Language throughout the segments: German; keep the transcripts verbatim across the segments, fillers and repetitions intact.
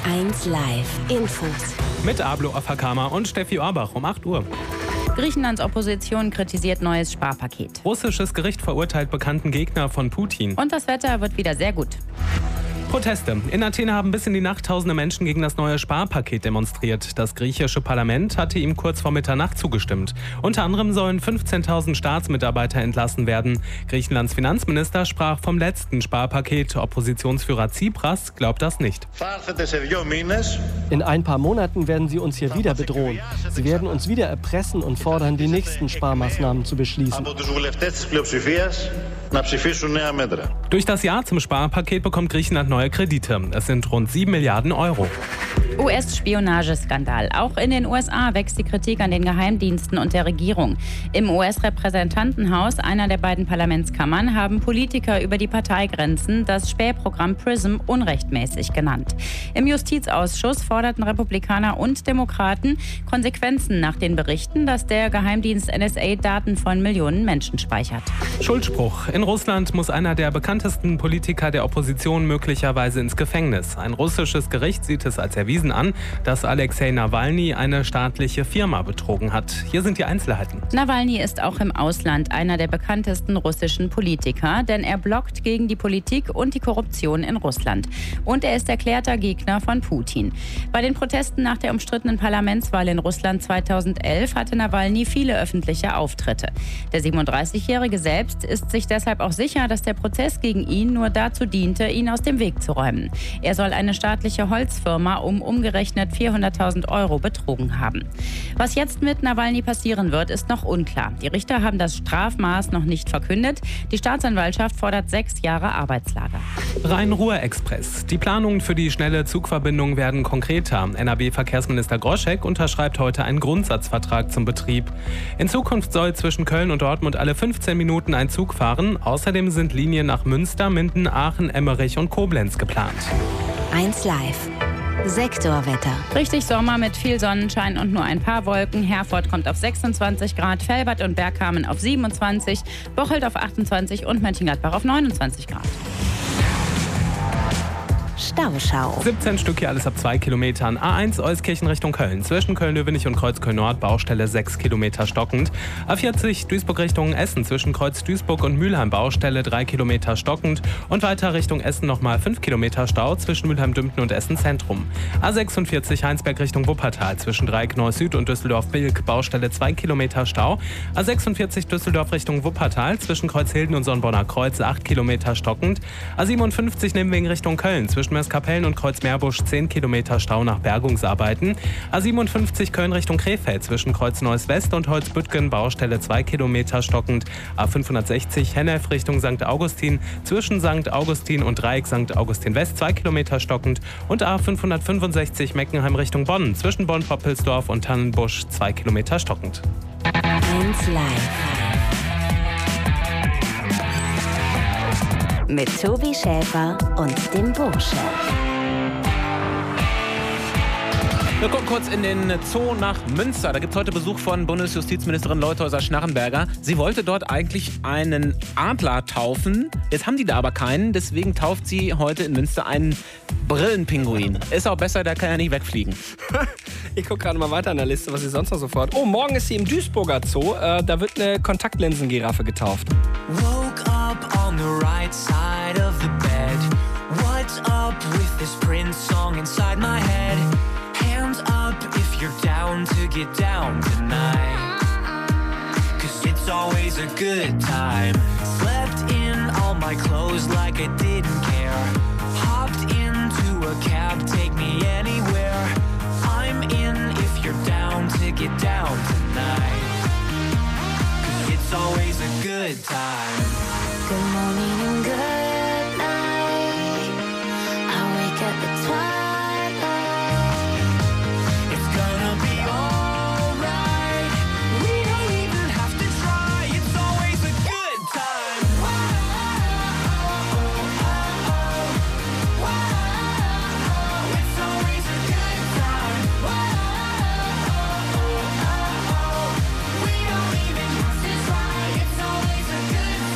eins Live Infos. Mit Ablo Afakama und Steffi Orbach um acht Uhr. Griechenlands Opposition kritisiert neues Sparpaket. Russisches Gericht verurteilt bekannten Gegner von Putin. Und das Wetter wird wieder sehr gut. Proteste. In Athen haben bis in die Nacht tausende Menschen gegen das neue Sparpaket demonstriert. Das griechische Parlament hatte ihm kurz vor Mitternacht zugestimmt. Unter anderem sollen fünfzehntausend Staatsmitarbeiter entlassen werden. Griechenlands Finanzminister sprach vom letzten Sparpaket. Oppositionsführer Tsipras glaubt das nicht. In ein paar Monaten werden sie uns hier wieder bedrohen. Sie werden uns wieder erpressen und fordern, die nächsten Sparmaßnahmen zu beschließen. Durch das Ja zum Sparpaket bekommt Griechenland neue Kredite. Es sind rund sieben Milliarden Euro. U S-Spionageskandal. Auch in den U S A wächst die Kritik an den Geheimdiensten und der Regierung. Im U S-Repräsentantenhaus, einer der beiden Parlamentskammern, haben Politiker über die Parteigrenzen das Spähprogramm PRISM unrechtmäßig genannt. Im Justizausschuss forderten Republikaner und Demokraten Konsequenzen nach den Berichten, dass der Geheimdienst N S A Daten von Millionen Menschen speichert. Schuldspruch. In Russland muss einer der bekanntesten Politiker der Opposition möglicherweise ins Gefängnis. Ein russisches Gericht sieht es als erwiesen an, dass Alexei Nawalny eine staatliche Firma betrogen hat. Hier sind die Einzelheiten. Nawalny ist auch im Ausland einer der bekanntesten russischen Politiker, denn er blockt gegen die Politik und die Korruption in Russland. Und er ist erklärter Gegner von Putin. Bei den Protesten nach der umstrittenen Parlamentswahl in Russland zweitausendelf hatte Nawalny viele öffentliche Auftritte. Der siebenunddreißigjährige selbst ist sich deshalb auch sicher, dass der Prozess gegen ihn nur dazu diente, ihn aus dem Weg zu räumen. Er soll eine staatliche Holzfirma um umgerechnet vierhunderttausend Euro betrogen haben. Was jetzt mit Nawalny passieren wird, ist noch unklar. Die Richter haben das Strafmaß noch nicht verkündet. Die Staatsanwaltschaft fordert sechs Jahre Arbeitslager. Rhein-Ruhr-Express. Die Planungen für die schnelle Zugverbindung werden konkreter. N R W-Verkehrsminister Groschek unterschreibt heute einen Grundsatzvertrag zum Betrieb. In Zukunft soll zwischen Köln und Dortmund alle fünfzehn Minuten ein Zug fahren. Außerdem sind Linien nach Münster, Minden, Aachen, Emmerich und Koblenz geplant. eins Live Sektorwetter. Richtig Sommer mit viel Sonnenschein und nur ein paar Wolken. Herford kommt auf sechsundzwanzig Grad, Velbert und Bergkamen auf siebenundzwanzig, Bocholt auf achtundzwanzig und Mönchengladbach auf neunundzwanzig Grad. Stauschau. siebzehn Stück hier, alles ab zwei Kilometern. A eins Euskirchen Richtung Köln. Zwischen Köln-Löwenich und Kreuzköln-Nord, Baustelle sechs Kilometer stockend. A vierzig Duisburg Richtung Essen. Zwischen Kreuz Duisburg und Mülheim, Baustelle drei Kilometer stockend. Und weiter Richtung Essen nochmal fünf Kilometer Stau zwischen Mülheim-Dümpten und Essen Zentrum. A sechsundvierzig Heinsberg Richtung Wuppertal. Zwischen Dreieckneuss Süd und Düsseldorf-Bilk, Baustelle zwei Kilometer Stau. A sechsundvierzig Düsseldorf Richtung Wuppertal. Zwischen Kreuzhilden und Sonnenborner Kreuz acht Kilometer stockend. A siebenundfünfzig Nibwegen Richtung Köln. Zwischen Meerskapellen und Kreuzmeerbusch zehn Kilometer Stau nach Bergungsarbeiten. A siebenundfünfzig Köln Richtung Krefeld zwischen Kreuz Neuss West und Holzbüttgen, Baustelle zwei Kilometer stockend. A fünfhundertsechzig Hennef Richtung Sankt Augustin zwischen Sankt Augustin und Dreieck Sankt Augustin West zwei Kilometer stockend. Und A fünfhundertfünfundsechzig Meckenheim Richtung Bonn zwischen Bonn-Poppelsdorf und Tannenbusch zwei Kilometer stockend. eins Live mit Tobi Schäfer und dem Bursche. Wir gucken kurz in den Zoo nach Münster. Da gibt es heute Besuch von Bundesjustizministerin Leuthäuser-Schnarrenberger. Sie wollte dort eigentlich einen Adler taufen. Jetzt haben die da aber keinen. Deswegen tauft sie heute in Münster einen Brillenpinguin. Ist auch besser, der kann ja nicht wegfliegen. Ich gucke gerade mal weiter an der Liste, was sie sonst noch so vorhat. Oh, morgen ist sie im Duisburger Zoo. Äh, da wird eine Kontaktlinsengiraffe getauft. Woke up on the right side of the bed. What's up with this Prince song inside my head? Hands up if you're down to get down tonight. Cause it's always a good time. Slept in all my clothes like I didn't care. Hopped into a cab, take me anywhere. I'm in if you're down to get down tonight. Cause it's always a good time. Good morning and good night. I wake up at twilight. It's gonna be alright. We don't even have to try. It's always a good time. Whoa, oh, oh, oh, whoa. It's always a good time. Whoa, oh, oh, oh. We don't even have to try. It's always a good time.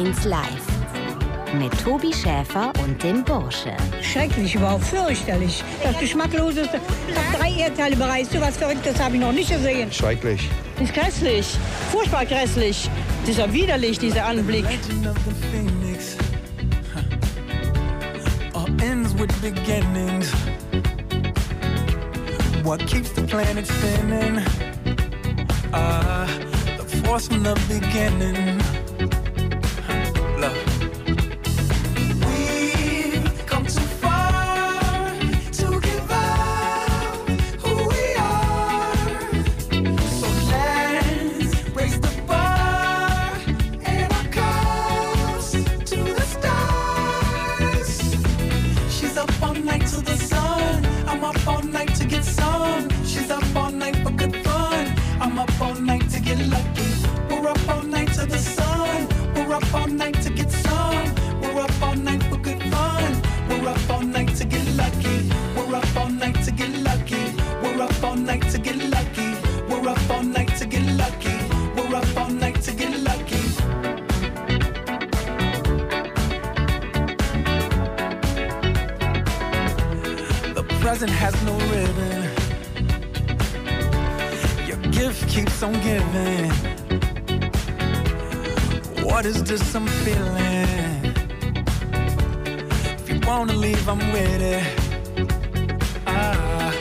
eins Live. Mit Tobi Schäfer und dem Bursche. Schrecklich, überhaupt fürchterlich. Das Geschmackloseste. Ich habe drei Erdteile bereist. So was Verrücktes habe ich noch nicht gesehen. Schrecklich. Das ist grässlich. Furchtbar grässlich. Das ist ja widerlich, dieser Anblick. What keeps the planet spinning? Ah, the force from the beginning. Love. We've come too far to give up who we are. So let's raise the bar and our cups to the stars. She's up all night to the sun. I'm up all night to get some. She's up all night for good fun. I'm up all night to get lucky. We're up all night to the sun. We're up all night to get some. We're up all night for good fun. We're up all night to get lucky. We're up all night to get lucky. We're up all night to get lucky. We're up all night to get lucky. We're up all night to get lucky. The present has no ribbon. Your gift keeps on giving. What is this I'm feeling? If you wanna leave, I'm with it. Ah.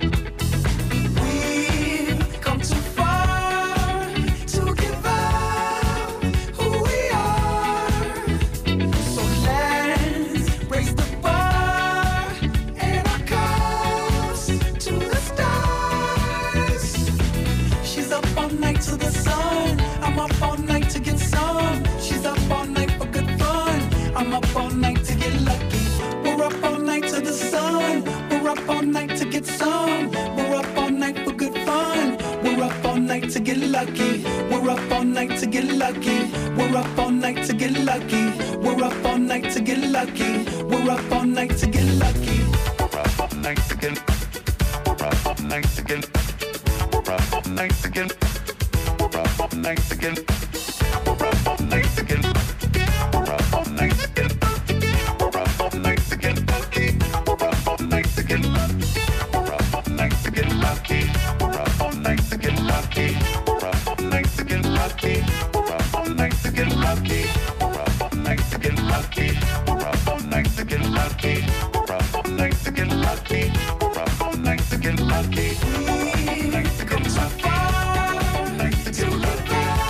We've come too far to give up who we are. So let's raise the bar and our cups to the stars. She's up all night to the sun. I'm up all night to get some. She's up all night for good fun. I'm up all night to get lucky. We're up all night to the sun. We're up all night to get some. We're up all night for good fun. We're up all night to get lucky. We're up all night to get lucky. We're up all night to get lucky. We're up all night to get lucky. We're up all night to get lucky. We're up all night to get. We're up all night to get. We're up all night to get. We're up all night to get. We're up all night to get. We're up all night to get. We're up all night to get lucky. We're up all night to get lucky. We're up all night to get lucky. We're up all night to get lucky. We're up all night to get lucky. We're up all night to get lucky. We're up all night to get lucky. We're up all night to get lucky. We're up all night to get lucky. We're up all night to get lucky. We come too far to give up.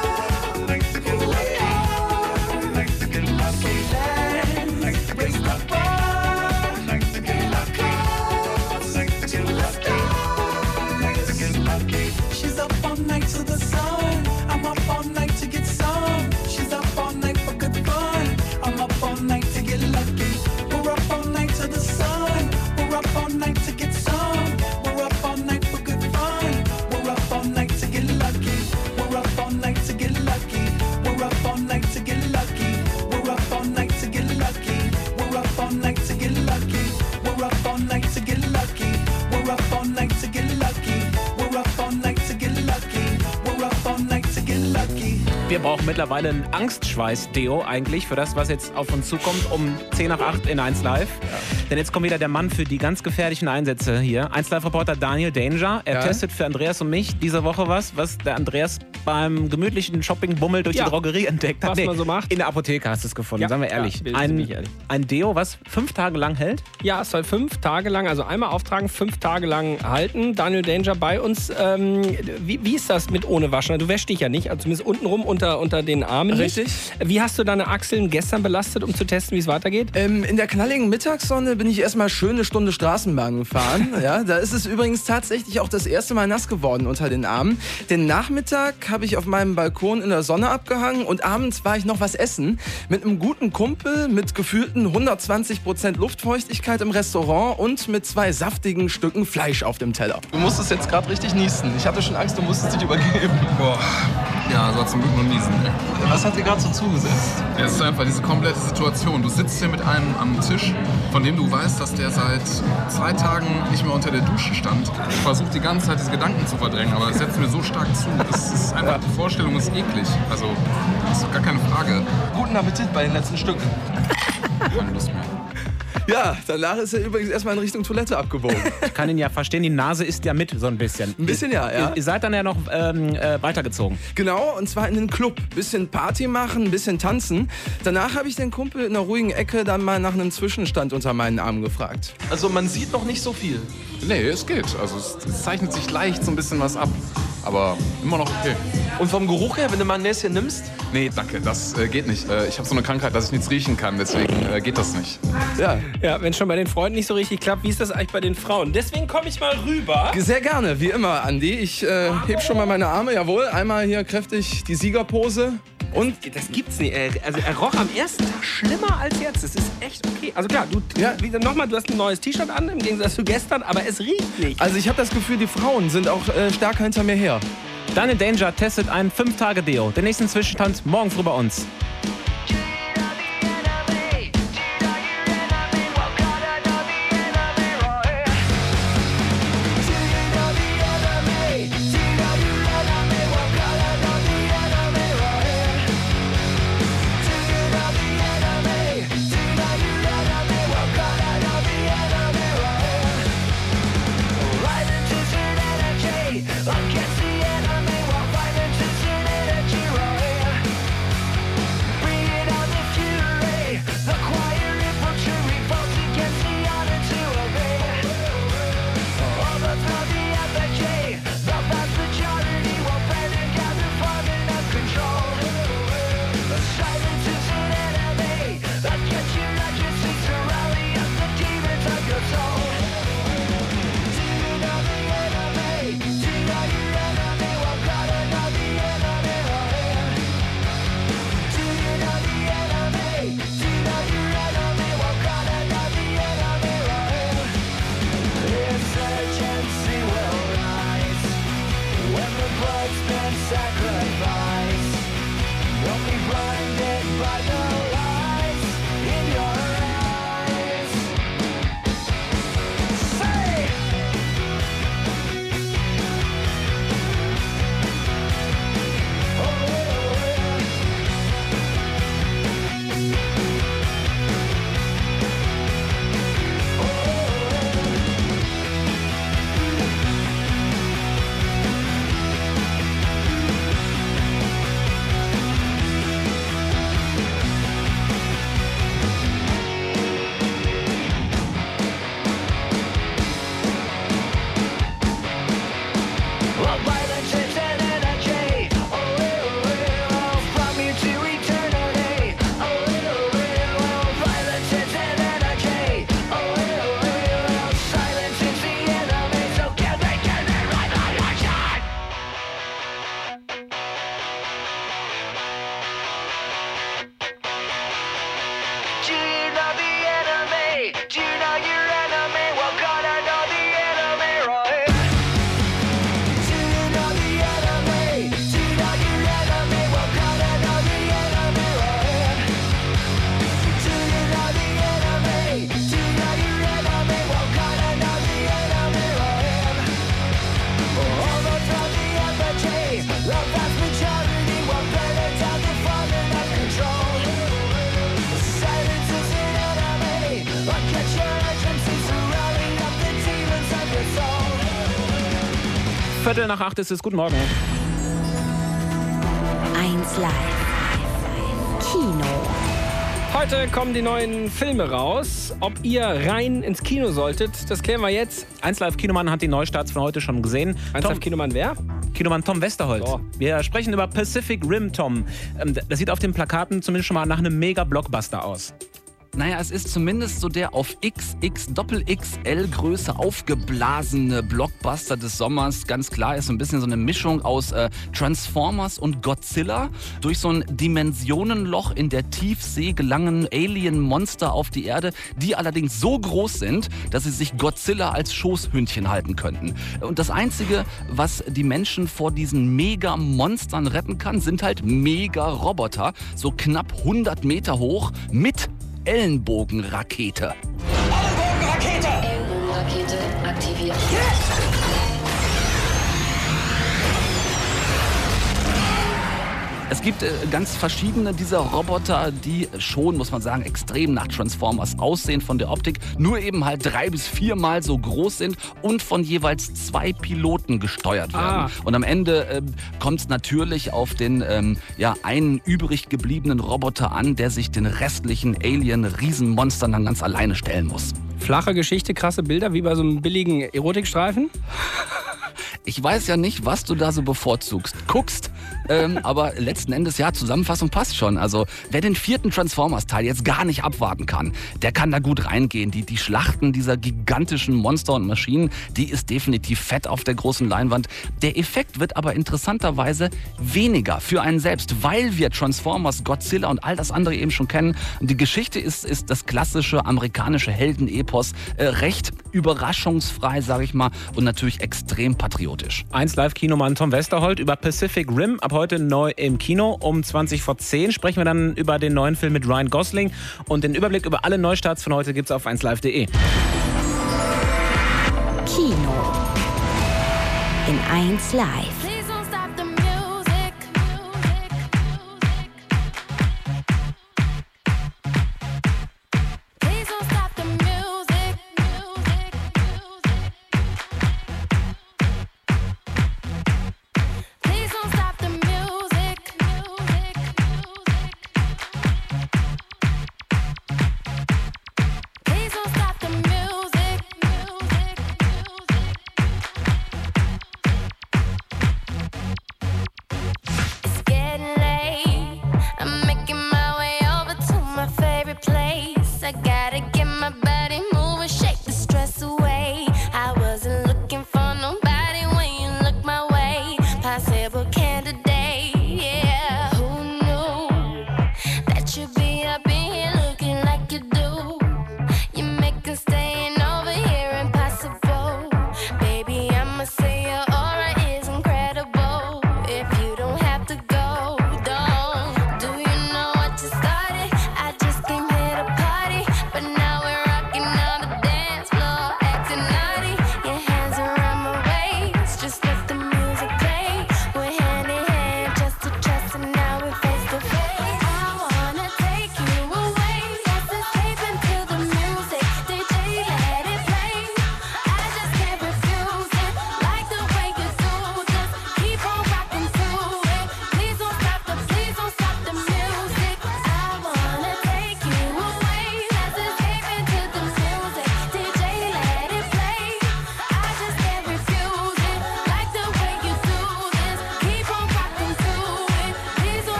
She's up all night to the sun. I'm up all night to get some. She's up all night for good fun. I'm up all night to get lucky. We're up all night to the sun. We're up all night to get some. We're up all night for good fun. We're up all night to get lucky. We're up all night to get lucky. We're up all night to get lucky. We're up all night to get lucky. We're up all night to get lucky. We're up all night to get lucky. We're up all night to get lucky. We're up all night to get lucky. We're up all night to get lucky. Wir brauchen mittlerweile ein Angstschweiß-Deo eigentlich für das, was jetzt auf uns zukommt um zehn nach acht in eins Live. Ja. Denn jetzt kommt wieder der Mann für die ganz gefährlichen Einsätze hier. eins Live-Reporter Daniel Danger. Er ja. testet für Andreas und mich diese Woche was, was der Andreas beim gemütlichen Shopping-Bummel durch ja. die Drogerie entdeckt hat. Was nee, man so macht. In der Apotheke hast du es gefunden, ja. sagen wir ehrlich. Ja, ein, ehrlich. ein Deo, was fünf Tage lang hält? Ja, es soll fünf Tage lang, also einmal auftragen, fünf Tage lang halten. Daniel Danger bei uns. Ähm, wie, wie ist das mit ohne Waschen? Du wäschst dich ja nicht, also zumindest untenrum unter, unter den Armen. Richtig. Nicht. Wie hast du deine Achseln gestern belastet, um zu testen, wie es weitergeht? Ähm, in der knalligen Mittagssonne bin ich erstmal schön eine Stunde Straßenbahn gefahren. Ja, da ist es übrigens tatsächlich auch das erste Mal nass geworden unter den Armen. Den Nachmittag habe ich auf meinem Balkon in der Sonne abgehangen und abends war ich noch was essen. Mit einem guten Kumpel, mit gefühlten hundertzwanzig Prozent Luftfeuchtigkeit im Restaurant und mit zwei saftigen Stücken Fleisch auf dem Teller. Du musstest jetzt gerade richtig niesen. Ich hatte schon Angst, du musstest dich übergeben. Boah. Ja, also zum Glück nur niesen. Ey. Was hat dir gerade so zugesetzt? Ja, es ist einfach diese komplette Situation. Du sitzt hier mit einem am Tisch, von dem du weißt, dass der seit zwei Tagen nicht mehr unter der Dusche stand. Ich versuche die ganze Zeit diese Gedanken zu verdrängen, aber das setzt mir so stark zu. Das ist einfach, ja. Die Vorstellung ist eklig. Also, das ist gar keine Frage. Guten Appetit bei den letzten Stücken. Keine Lust mehr. Ja, danach ist er übrigens erstmal in Richtung Toilette abgebogen. Ich kann ihn ja verstehen, die Nase ist ja mit so ein bisschen. Ein bisschen ja, ja. Ihr seid dann ja noch ähm, äh, weitergezogen. Genau, und zwar in den Club. Bisschen Party machen, ein bisschen tanzen. Danach habe ich den Kumpel in einer ruhigen Ecke dann mal nach einem Zwischenstand unter meinen Arm gefragt. Also man sieht noch nicht so viel. Nee, es geht. Also es, es zeichnet sich leicht so ein bisschen was ab. Aber immer noch okay. Und vom Geruch her, wenn du mal ein Näschen nimmst? Nee, danke, das äh, geht nicht. Äh, ich habe so eine Krankheit, dass ich nichts riechen kann, deswegen äh, geht das nicht. Ja. Ja, wenn schon bei den Freunden nicht so richtig klappt, wie ist das eigentlich bei den Frauen? Deswegen komme ich mal rüber. Sehr gerne, wie immer, Andi. Ich äh, heb schon mal meine Arme, jawohl. Einmal hier kräftig die Siegerpose. Und das gibt's nicht. Also er roch am ersten Tag schlimmer als jetzt. Das ist echt okay. Also klar, du ja. nochmal, du hast ein neues T-Shirt an, im Gegensatz zu gestern, aber es riecht nicht. Also ich habe das Gefühl, die Frauen sind auch äh, stärker hinter mir her. Daniel Danger testet ein fünf Tage Deo. Den nächsten Zwischenstand morgen früh bei uns. Viertel nach acht ist es. Guten Morgen. eins Live. Kino. Heute kommen die neuen Filme raus. Ob ihr rein ins Kino solltet, das klären wir jetzt. eins Live Kinomann hat die Neustarts von heute schon gesehen. eins Live Kinomann wer? Kinomann Tom Westerholt. So. Wir sprechen über Pacific Rim, Tom. Das sieht auf den Plakaten zumindest schon mal nach einem Mega-Blockbuster aus. Naja, es ist zumindest so der auf X X X L Größe aufgeblasene Blockbuster des Sommers. Ganz klar, ist so ein bisschen so eine Mischung aus äh, Transformers und Godzilla. Durch so ein Dimensionenloch in der Tiefsee gelangen Alien-Monster auf die Erde, die allerdings so groß sind, dass sie sich Godzilla als Schoßhündchen halten könnten. Und das Einzige, was die Menschen vor diesen Mega-Monstern retten kann, sind halt Mega-Roboter, so knapp hundert Meter hoch mit Ellenbogenrakete. Ellenbogenrakete! Ellenbogenrakete aktiviert. Es gibt äh, ganz verschiedene dieser Roboter, die schon, muss man sagen, extrem nach Transformers aussehen von der Optik, nur eben halt drei bis viermal so groß sind und von jeweils zwei Piloten gesteuert werden. Ah. Und am Ende äh, kommt es natürlich auf den ähm, ja, einen übrig gebliebenen Roboter an, der sich den restlichen Alien-Riesenmonstern dann ganz alleine stellen muss. Flache Geschichte, krasse Bilder, wie bei so einem billigen Erotikstreifen? Ich weiß ja nicht, was du da so bevorzugst. Guckst, ähm, aber letzten Endes, ja, Zusammenfassung passt schon. Also, wer den vierten Transformers-Teil jetzt gar nicht abwarten kann, der kann da gut reingehen. Die, die Schlachten dieser gigantischen Monster und Maschinen, die ist definitiv fett auf der großen Leinwand. Der Effekt wird aber interessanterweise weniger für einen selbst, weil wir Transformers, Godzilla und all das andere eben schon kennen. Und die Geschichte ist, ist das klassische amerikanische Heldenepos, äh, recht überraschungsfrei, sage ich mal, und natürlich extrem patriotisch. eins Live-Kinomann Tom Westerholt über Pacific Rim, ab heute neu im Kino. Um zwanzig vor zehn sprechen wir dann über den neuen Film mit Ryan Gosling. Und den Überblick über alle Neustarts von heute gibt's auf eins live punkt de. Kino in eins Live.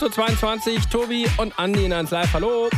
Uhr zweiundzwanzig, Tobi und Andi in eins Live. Hallo.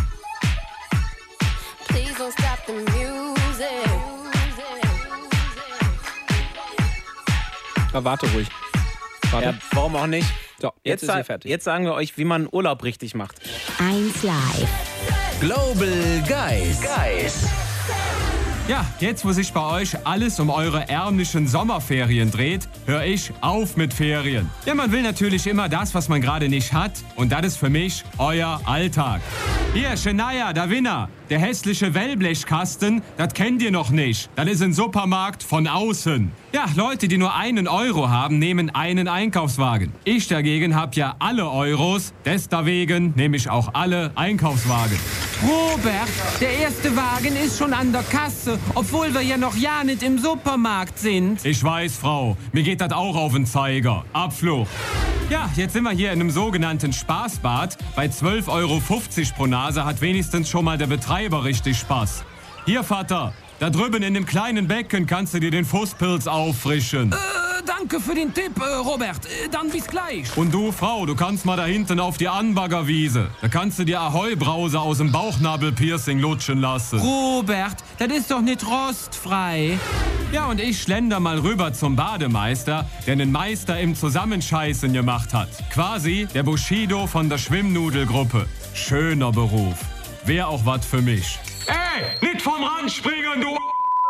Na, warte ruhig. Warte. Ja, warum auch nicht? So, jetzt, jetzt ist ihr fertig. Jetzt sagen wir euch, wie man Urlaub richtig macht. eins Live. Global Guys. Guys. Ja, jetzt wo sich bei euch alles um eure ärmlichen Sommerferien dreht, höre ich auf mit Ferien. Ja, man will natürlich immer das, was man gerade nicht hat. Und das ist für mich euer Alltag. Hier, Shania, der Winner. Der hässliche Wellblechkasten, das kennt ihr noch nicht. Das ist ein Supermarkt von außen. Ja, Leute, die nur einen Euro haben, nehmen einen Einkaufswagen. Ich dagegen hab ja alle Euros, deswegen nehme ich auch alle Einkaufswagen. Robert, der erste Wagen ist schon an der Kasse, obwohl wir ja noch ja nicht im Supermarkt sind. Ich weiß, Frau, mir geht das auch auf den Zeiger. Abflug. Ja, jetzt sind wir hier in einem sogenannten Spaßbad. Bei zwölf Euro fünfzig pro Nase hat wenigstens schon mal der Betreiber richtig Spaß. Hier, Vater, da drüben in dem kleinen Becken kannst du dir den Fußpilz auffrischen. Äh, danke für den Tipp, äh, Robert. Äh, dann bis gleich. Und du, Frau, du kannst mal da hinten auf die Anbaggerwiese. Da kannst du dir Ahoi-Brause aus dem Bauchnabelpiercing lutschen lassen. Robert, das ist doch nicht rostfrei. Ja, und ich schlender mal rüber zum Bademeister, der einen Meister im Zusammenscheißen gemacht hat. Quasi der Bushido von der Schwimmnudelgruppe. Schöner Beruf. Wär auch was für mich. Ey, nicht vom Rand springen, du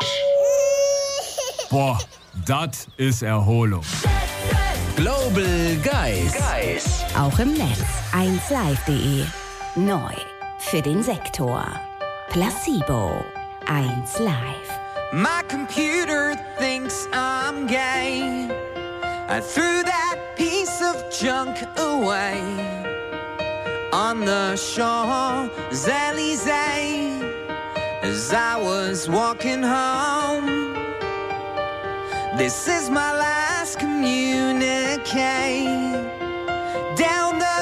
Boah, das ist Erholung. Global Guys. Guys. Auch im Netz eins live punkt de. Neu für den Sektor. Placebo. eins Live. My computer thinks I'm gay. I threw that piece of junk away on the Champs-Élysées as I was walking home. This is my last communique down the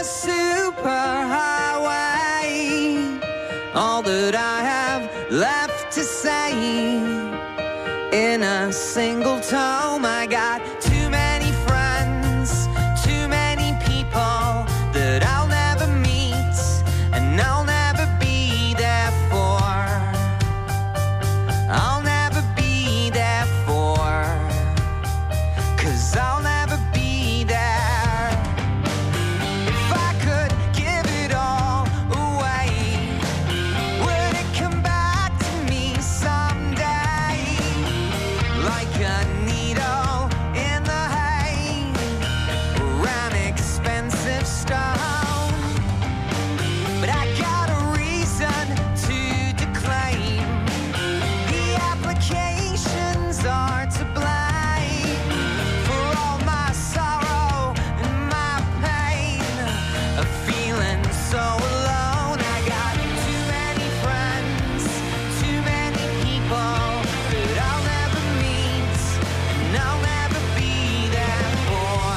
superhighway. All that I have left to say in a single tome. I got too many friends, too many people that I'll never meet and I'll never be there for. I'll never be there for, 'cause I'll never be there. If I could give it all away, would it come back to me someday? Like a needle in the hay, or an expensive stone. But I got a reason to declaim. The applications are to blame for all my sorrow and my pain, of feeling so alone. I got too many friends, too many people that I'll never meet and I'll never be there for.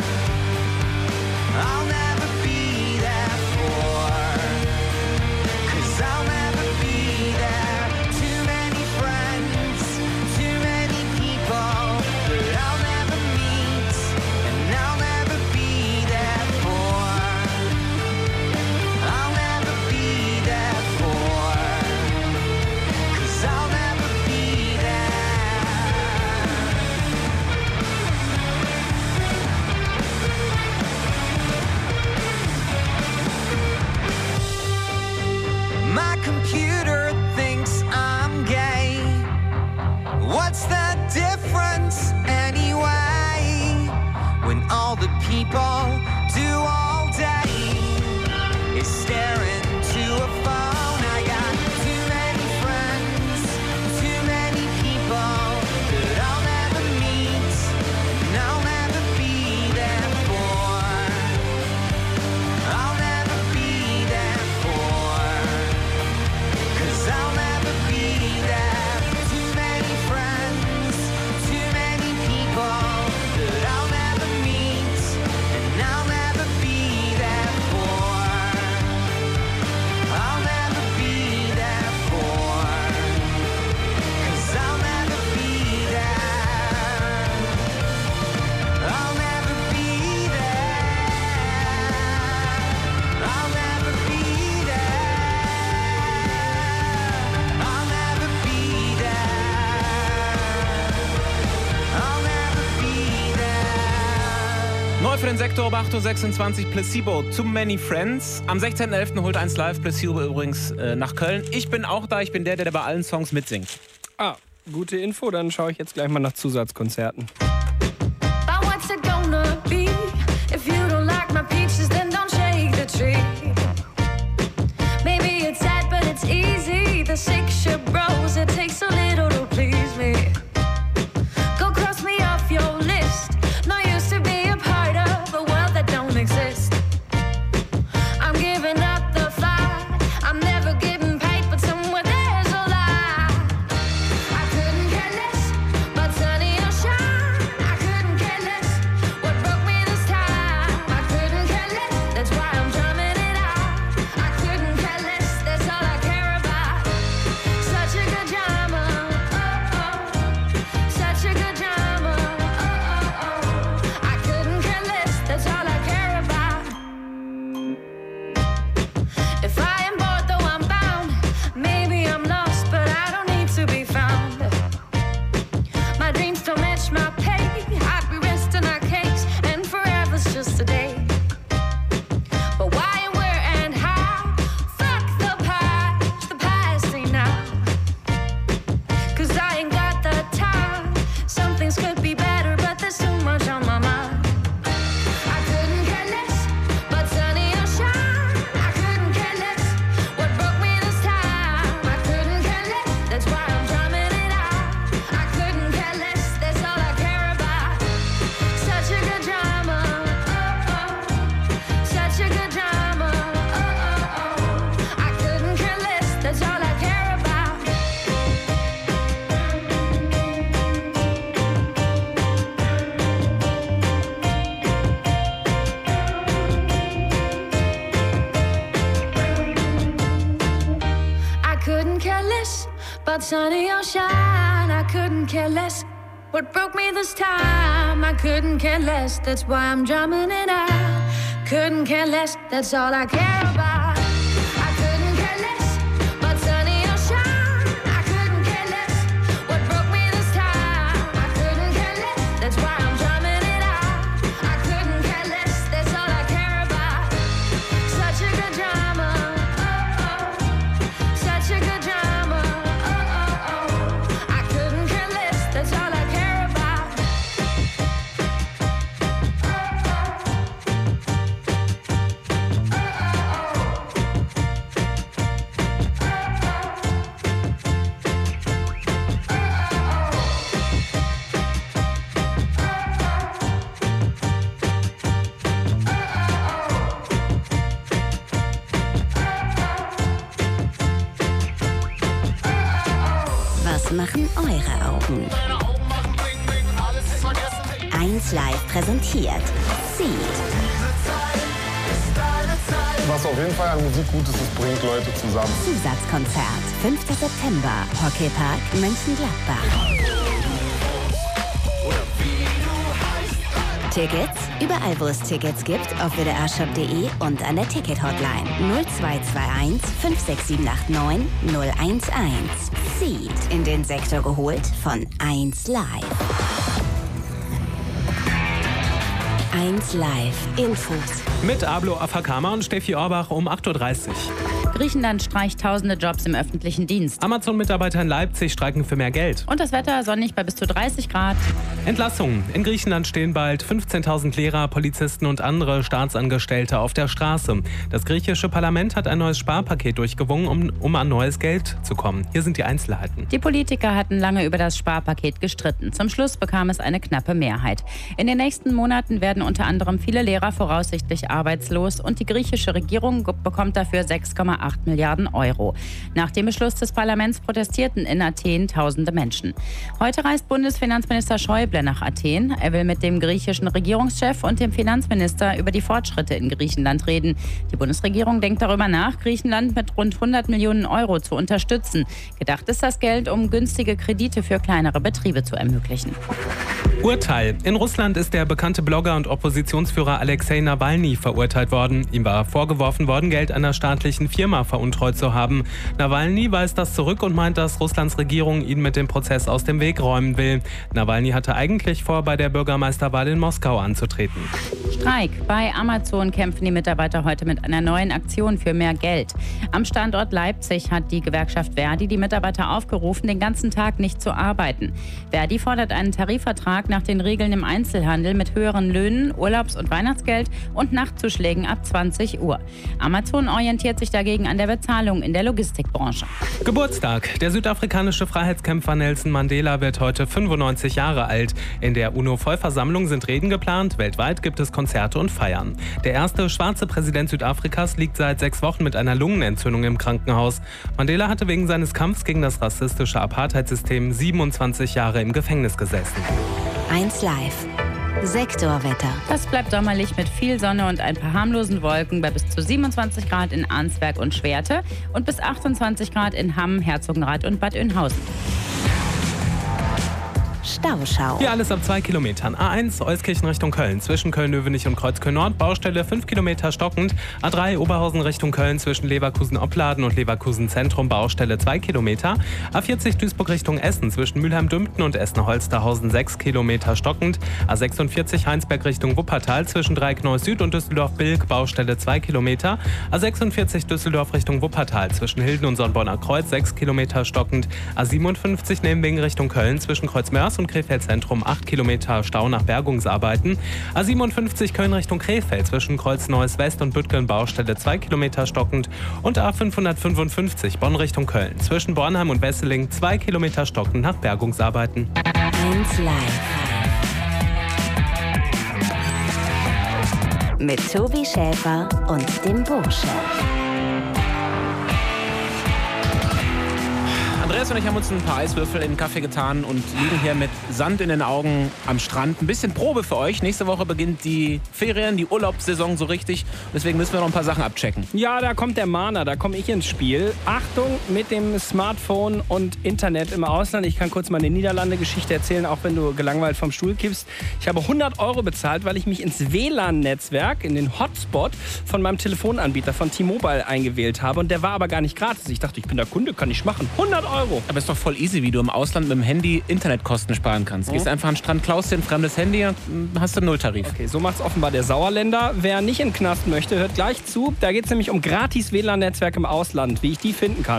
I'll never be there for, 'cause I'll never be there. Too many friends, too many people that I'll never meet and I'll never be there for. I'll never be there for, 'cause I'll never be there. My computer thinks I'm gay. What's the difference anyway? When all the people do all day is stare into a phone. I got too many friends, too many people that I'll never meet and I'll never be there for. I'll never be there for, 'cause für den Sektor bei acht Uhr sechsundzwanzig. Placebo, Too Many Friends. Am sechzehnten elften holt eins Live Placebo übrigens äh, nach Köln. Ich bin auch da, ich bin der, der bei allen Songs mitsingt. Ah, gute Info, dann schaue ich jetzt gleich mal nach Zusatzkonzerten. But sunny or shine, I couldn't care less. What broke me this time, I couldn't care less. That's why I'm drumming it out. Couldn't care less, that's all I care about. I couldn't care less, but sunny or shine, I couldn't care less. What broke me this time, I couldn't care less. That's why I'm drumming it out. I couldn't care less, that's all I care about. Such a good drama, oh oh, such a good drama. Was machen eure Augen? eins Live präsentiert Seed. Was auf jeden Fall an Musik gut ist, es bringt Leute zusammen. Zusatzkonzert, fünfter September, Hockeypark Mönchengladbach. Tickets überall, wo es Tickets gibt, auf w d r shop punkt d e und an der Ticket-Hotline null zwei zwei eins fünf sechs sieben acht neun null eins eins. Seed in den Sektor geholt von eins Live. eins Live Infos. Mit Ablo Afakama und Steffi Orbach um acht Uhr dreißig. Griechenland streicht tausende Jobs im öffentlichen Dienst. Amazon-Mitarbeiter in Leipzig streiken für mehr Geld. Und das Wetter sonnig bei bis zu dreißig Grad. Entlassungen. In Griechenland stehen bald fünfzehntausend Lehrer, Polizisten und andere Staatsangestellte auf der Straße. Das griechische Parlament hat ein neues Sparpaket durchgewungen, um, um an neues Geld zu kommen. Hier sind die Einzelheiten. Die Politiker hatten lange über das Sparpaket gestritten. Zum Schluss bekam es eine knappe Mehrheit. In den nächsten Monaten werden unter anderem viele Lehrer voraussichtlich arbeitslos und die griechische Regierung bekommt dafür sechs Komma acht Milliarden Euro. Nach dem Beschluss des Parlaments protestierten in Athen tausende Menschen. Heute reist Bundesfinanzminister Schäuble nach Athen. Er will mit dem griechischen Regierungschef und dem Finanzminister über die Fortschritte in Griechenland reden. Die Bundesregierung denkt darüber nach, Griechenland mit rund hundert Millionen Euro zu unterstützen. Gedacht ist das Geld, um günstige Kredite für kleinere Betriebe zu ermöglichen. Urteil. In Russland ist der bekannte Blogger und Oppositionsführer Alexei Nawalny verurteilt worden. Ihm war vorgeworfen worden, Geld einer staatlichen Firma Klima veruntreut zu haben. Nawalny weist das zurück und meint, dass Russlands Regierung ihn mit dem Prozess aus dem Weg räumen will. Nawalny hatte eigentlich vor, bei der Bürgermeisterwahl in Moskau anzutreten. Streik. Bei Amazon kämpfen die Mitarbeiter heute mit einer neuen Aktion für mehr Geld. Am Standort Leipzig hat die Gewerkschaft Verdi die Mitarbeiter aufgerufen, den ganzen Tag nicht zu arbeiten. Verdi fordert einen Tarifvertrag nach den Regeln im Einzelhandel mit höheren Löhnen, Urlaubs- und Weihnachtsgeld und Nachtzuschlägen ab zwanzig Uhr. Amazon orientiert sich dagegen an der Bezahlung in der Logistikbranche. Geburtstag. Der südafrikanische Freiheitskämpfer Nelson Mandela wird heute fünfundneunzig Jahre alt. In der UNO-Vollversammlung sind Reden geplant. Weltweit gibt es Konzerte und Feiern. Der erste schwarze Präsident Südafrikas liegt seit sechs Wochen mit einer Lungenentzündung im Krankenhaus. Mandela hatte wegen seines Kampfs gegen das rassistische Apartheidsystem siebenundzwanzig Jahre im Gefängnis gesessen. eins Live. Sektorwetter. Das bleibt sommerlich mit viel Sonne und ein paar harmlosen Wolken bei bis zu siebenundzwanzig Grad in Arnsberg und Schwerte und bis achtundzwanzig Grad in Hamm, Herzogenrath und Bad Oeynhausen. Stauschau. Hier alles ab zwei Kilometern. A eins Euskirchen Richtung Köln. Zwischen Köln-Löwenich und Kreuzköln-Nord. Baustelle fünf Kilometer stockend. A drei Oberhausen Richtung Köln. Zwischen Leverkusen-Opladen und Leverkusen-Zentrum. Baustelle zwei Kilometer. A vierzig Duisburg Richtung Essen. Zwischen Mülheim-Dümpten und Essen-Holsterhausen sechs Kilometer stockend. A sechsundvierzig Heinsberg Richtung Wuppertal. Zwischen Dreieckneuss Süd und Düsseldorf-Bilk. Baustelle zwei Kilometer. A sechsundvierzig Düsseldorf Richtung Wuppertal. Zwischen Hilden und Sonnborner Kreuz sechs Kilometer stockend. A siebenundfünfzig Nijmegen Richtung Köln. Zwischen Kreuzmörs und Krefeld Zentrum acht Kilometer Stau nach Bergungsarbeiten. A siebenundfünfzig Köln Richtung Krefeld zwischen Kreuz-Neuss West und Büttgen Baustelle zwei Kilometer stockend und A fünfhundertfünfundfünfzig Bonn Richtung Köln zwischen Bornheim und Wesseling zwei Kilometer stockend nach Bergungsarbeiten. eins Live. Mit Tobi Schäfer und dem Bursche. Andreas und ich haben uns ein paar Eiswürfel in den Kaffee getan und liegen hier mit Sand in den Augen am Strand. Ein bisschen Probe für euch. Nächste Woche beginnt die Ferien, die Urlaubssaison so richtig. Deswegen müssen wir noch ein paar Sachen abchecken. Ja, da kommt der Mahner, da komme ich ins Spiel. Achtung mit dem Smartphone und Internet im Ausland. Ich kann kurz mal eine Niederlande-Geschichte erzählen, auch wenn du gelangweilt vom Stuhl kippst. Ich habe hundert Euro bezahlt, weil ich mich ins W L A N-Netzwerk, in den Hotspot von meinem Telefonanbieter von T-Mobile eingewählt habe. Und der war aber gar nicht gratis. Ich dachte, ich bin der Kunde, kann ich machen. hundert Euro. Aber ist doch voll easy, wie du im Ausland mit dem Handy Internetkosten sparen kannst. Gehst einfach an den Strand, klaust dir ein fremdes Handy und hast einen Nulltarif. Okay, so macht's offenbar der Sauerländer. Wer nicht in den Knast möchte, hört gleich zu. Da geht's nämlich um gratis W L A N-Netzwerk im Ausland, wie ich die finden kann.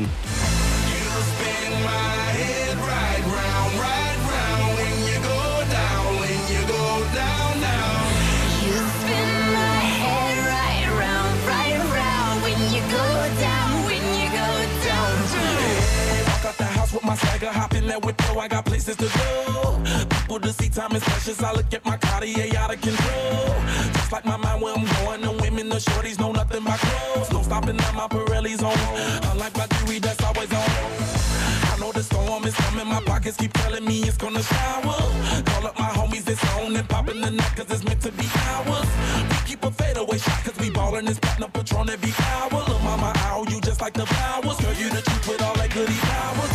My swagger, hop in that whip, I got places to go. People to see, time is precious. I look at my Cartier out of control. Just like my mind where I'm going, the women, the shorties know nothing but clothes. No stopping at my Pirelli's on. Unlike my jewelry, that's always on. I know the storm is coming, my pockets keep telling me it's gonna shower. Call up my homies, it's on and popping the night, cause it's meant to be ours. We keep a fadeaway shot, cause we ballin' this platinum Patron every hour. Look, mama, ow, you just like the flowers. Girl, you the truth with all that goody powers.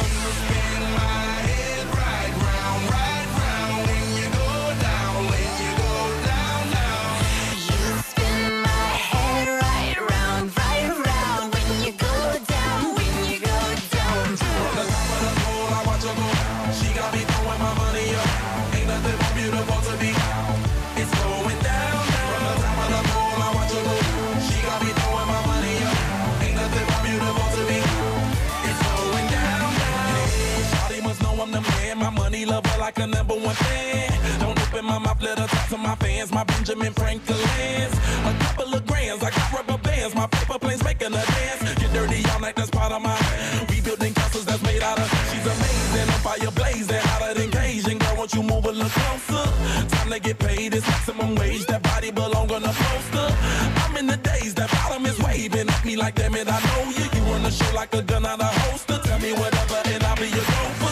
Lover like a number one fan. Don't open my mouth, let her talk to my fans. My Benjamin Franklin's a couple of grands. I got rubber bands. My paper planes making a dance. Get dirty all night, that's part of my rebuilding castles that's made out of. She's amazing, on fire blazing, hotter than Cajun. Girl, won't you move a little closer? Time to get paid, it's maximum wage. That body belong on a poster. I'm in the days, that bottom is waving at me like, damn it, I know you. You run the show like a gun out of holster. Tell me whatever and I'll be your gopher.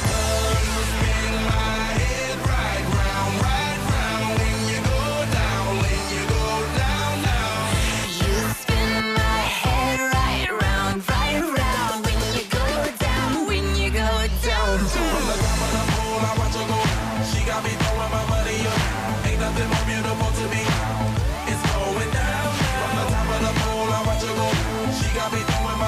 She got me throwing my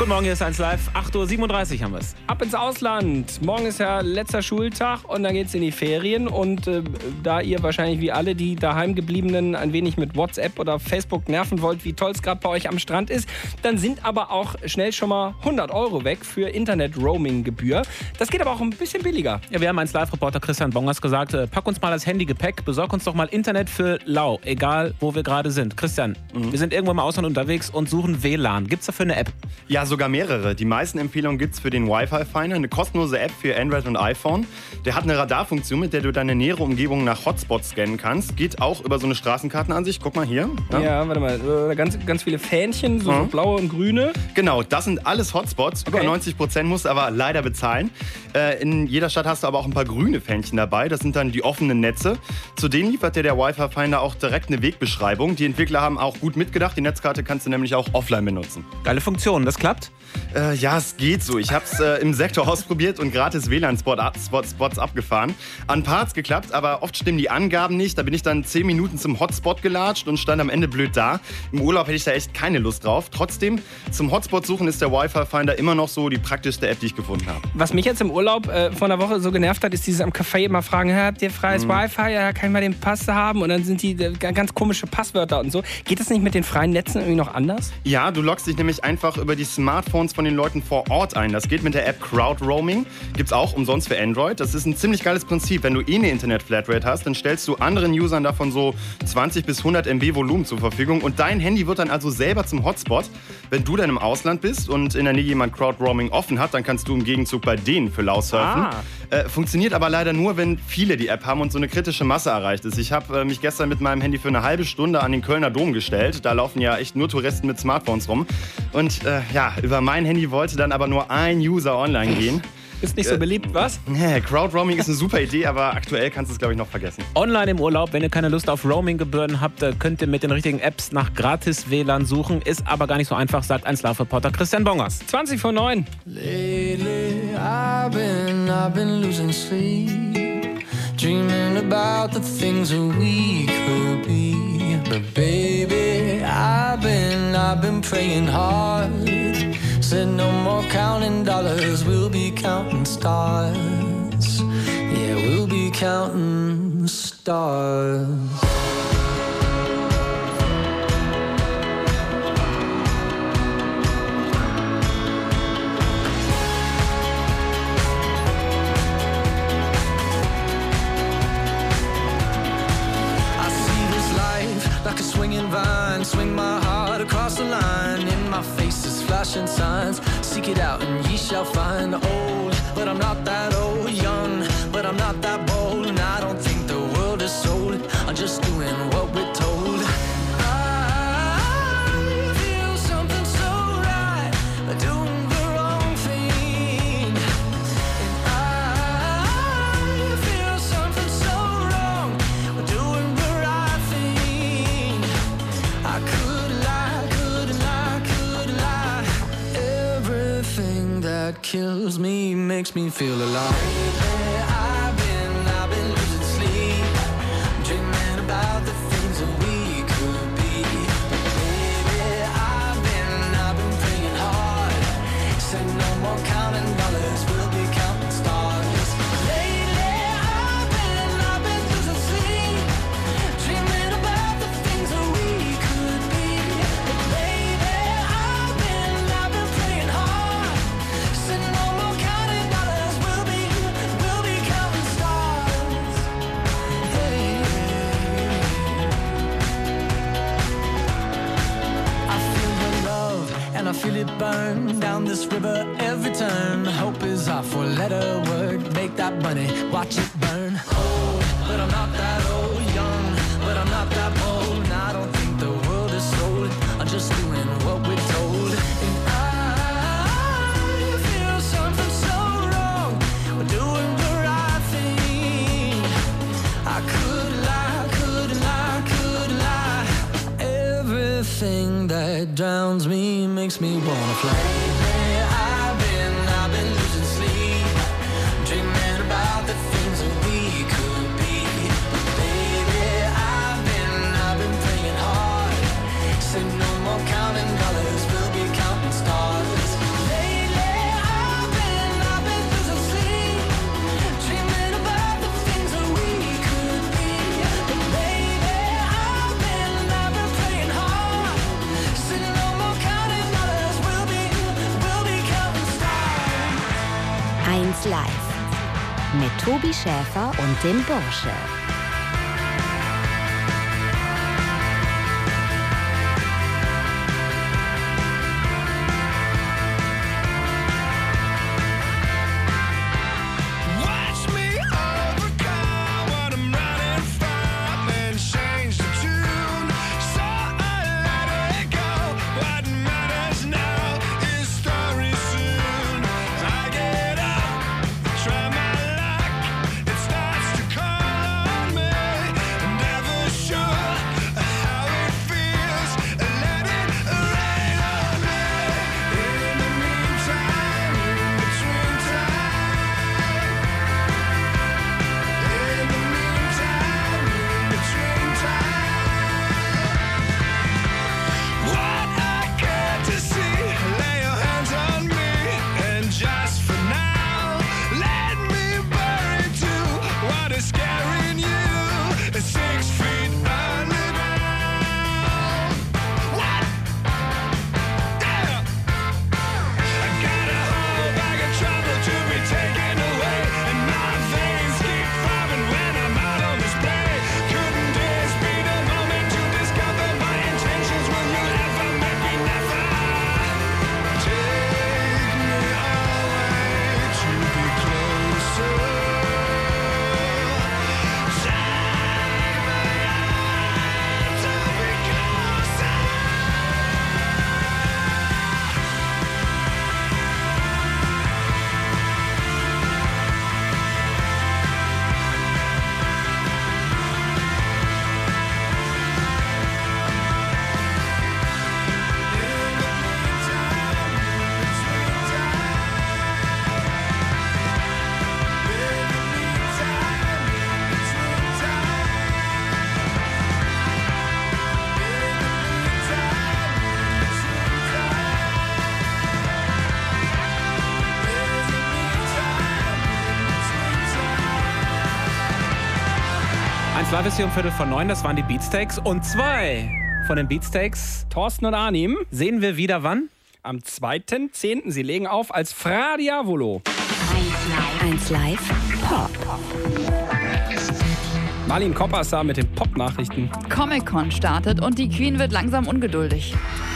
Guten Morgen, hier ist eins live. acht Uhr siebenunddreißig haben wir es. Ab ins Ausland. Morgen ist ja letzter Schultag und dann geht's in die Ferien. Und äh, da ihr wahrscheinlich wie alle die daheim gebliebenen ein wenig mit WhatsApp oder Facebook nerven wollt, wie toll es gerade bei euch am Strand ist, dann sind aber auch schnell schon mal hundert Euro weg für Internet-Roaming-Gebühr. Das geht aber auch ein bisschen billiger. Ja, wir haben eins Live-Reporter Christian Bongers gesagt, äh, pack uns mal das Handy-Gepäck, besorg uns doch mal Internet für lau, egal wo wir gerade sind. Christian, mhm. wir sind irgendwo im Ausland unterwegs und suchen W L A N. Gibt's dafür eine App? Ja, sogar mehrere. Die meisten Empfehlungen gibt's für den Wi-Fi-Finder, eine kostenlose App für Android und iPhone. Der hat eine Radarfunktion, mit der du deine nähere Umgebung nach Hotspots scannen kannst. Geht auch über so eine Straßenkartenansicht. Guck mal hier. Ja, ja warte mal. Ganz, ganz viele Fähnchen, so, mhm. so blaue und grüne. Genau, das sind alles Hotspots. Okay. Über neunzig Prozent musst du aber leider bezahlen. Äh, in jeder Stadt hast du aber auch ein paar grüne Fähnchen dabei. Das sind dann die offenen Netze. Zudem liefert dir der Wi-Fi-Finder auch direkt eine Wegbeschreibung. Die Entwickler haben auch gut mitgedacht. Die Netzkarte kannst du nämlich auch offline benutzen. Geile Funktion, das klappt? Äh, ja, es geht so. Ich habe es äh, im Sektor ausprobiert und gratis W L A N-Spots abgefahren. An Parts geklappt, aber oft stimmen die Angaben nicht. Da bin ich dann zehn Minuten zum Hotspot gelatscht und stand am Ende blöd da. Im Urlaub hätte ich da echt keine Lust drauf. Trotzdem, zum Hotspot suchen ist der Wi-Fi-Finder immer noch so die praktischste App, die ich gefunden habe. Was mich jetzt im Urlaub äh, vor einer Woche so genervt hat, ist dieses am Café immer fragen, habt ihr freies mhm. Wi-Fi? Ja, kann ich mal den Pass haben? Und dann sind die äh, ganz komische Passwörter und so. Geht das nicht mit den freien Netzen irgendwie noch anders? Ja, du loggst dich nämlich einfach über die Smartphones von den Leuten vor Ort ein. Das geht mit der App Crowd Roaming. Gibt's auch umsonst für Android. Das ist ein ziemlich geiles Prinzip. Wenn du eh eine Internet-Flatrate hast, dann stellst du anderen Usern davon so zwanzig bis hundert Megabyte Volumen zur Verfügung und dein Handy wird dann also selber zum Hotspot. Wenn du dann im Ausland bist und in der Nähe jemand Crowd Roaming offen hat, dann kannst du im Gegenzug bei denen für lau surfen. Ah. Äh, funktioniert aber leider nur, wenn viele die App haben und so eine kritische Masse erreicht ist. Ich habe äh, mich gestern mit meinem Handy für eine halbe Stunde an den Kölner Dom gestellt. Da laufen ja echt nur Touristen mit Smartphones rum. Und äh, ja, über mein Handy wollte dann aber nur ein User online gehen. Ist nicht so beliebt, was? Nee, Crowd-Roaming ist eine super Idee, aber aktuell kannst du es, glaube ich, noch vergessen. Online im Urlaub, wenn ihr keine Lust auf Roaming-Gebühren habt, könnt ihr mit den richtigen Apps nach gratis W L A N suchen. Ist aber gar nicht so einfach, sagt eins Live-Reporter Christian Bongers. zwanzig vor neun. Lately I've been, I've been losing sleep, dreaming about the things that we could be. But baby, I've been, I've been praying hard. Said no more counting dollars, we'll be counting stars. Yeah, we'll be counting stars. I see this life like a swinging vine, swing my heart across the line. In my face is flashing signs, seek it out and ye shall find. Old, but I'm not that old. Young, but I'm not that bold. And I don't think the world is sold, I'm just doing what we're told. I feel something so right, doing the wrong thing. And I feel something so wrong, doing the right thing. I could lie, could lie, could lie. Everything that kills me makes me feel alive. I've been, I've been losing sleep, dreaming about the things that we could be. Baby, I've been, I've been praying hard. Said no more counting dollars, we'll be counting stars. Lately, I've been, I've been losing sleep, dreaming about the things that we could be. Baby, I've been, I've been praying hard. Said no more counting dollars, we'll be, we'll be counting stars. Hey. I feel your love and I feel it burn down this river every turn. Hope is our four-letter word. Make that money, watch it burn. Old, but I'm not that old. Young, but I'm not that bold. And I don't think the world is sold, I'm just doing what we're told. And I feel something so wrong, we're doing the right thing. I could lie, could lie, could lie. Everything that drowns me makes me wanna fly. I've been, I've been losing sleep, dreaming about the things that we could be. Baby, I've been, I've been praying hard. Said no more counting dollars, we'll be counting stars. eins Live mit Tobi Schäfer und dem Bursche. Live ist hier um Viertel vor neun, das waren die Beatsteaks. Und zwei von den Beatsteaks, Thorsten und Arnim, sehen wir wieder wann? Am zweiten zehnten Sie legen auf als Fra Diavolo. eins Live Pop. Marlin Koppersar mit den Pop-Nachrichten. Comic-Con startet und die Queen wird langsam ungeduldig.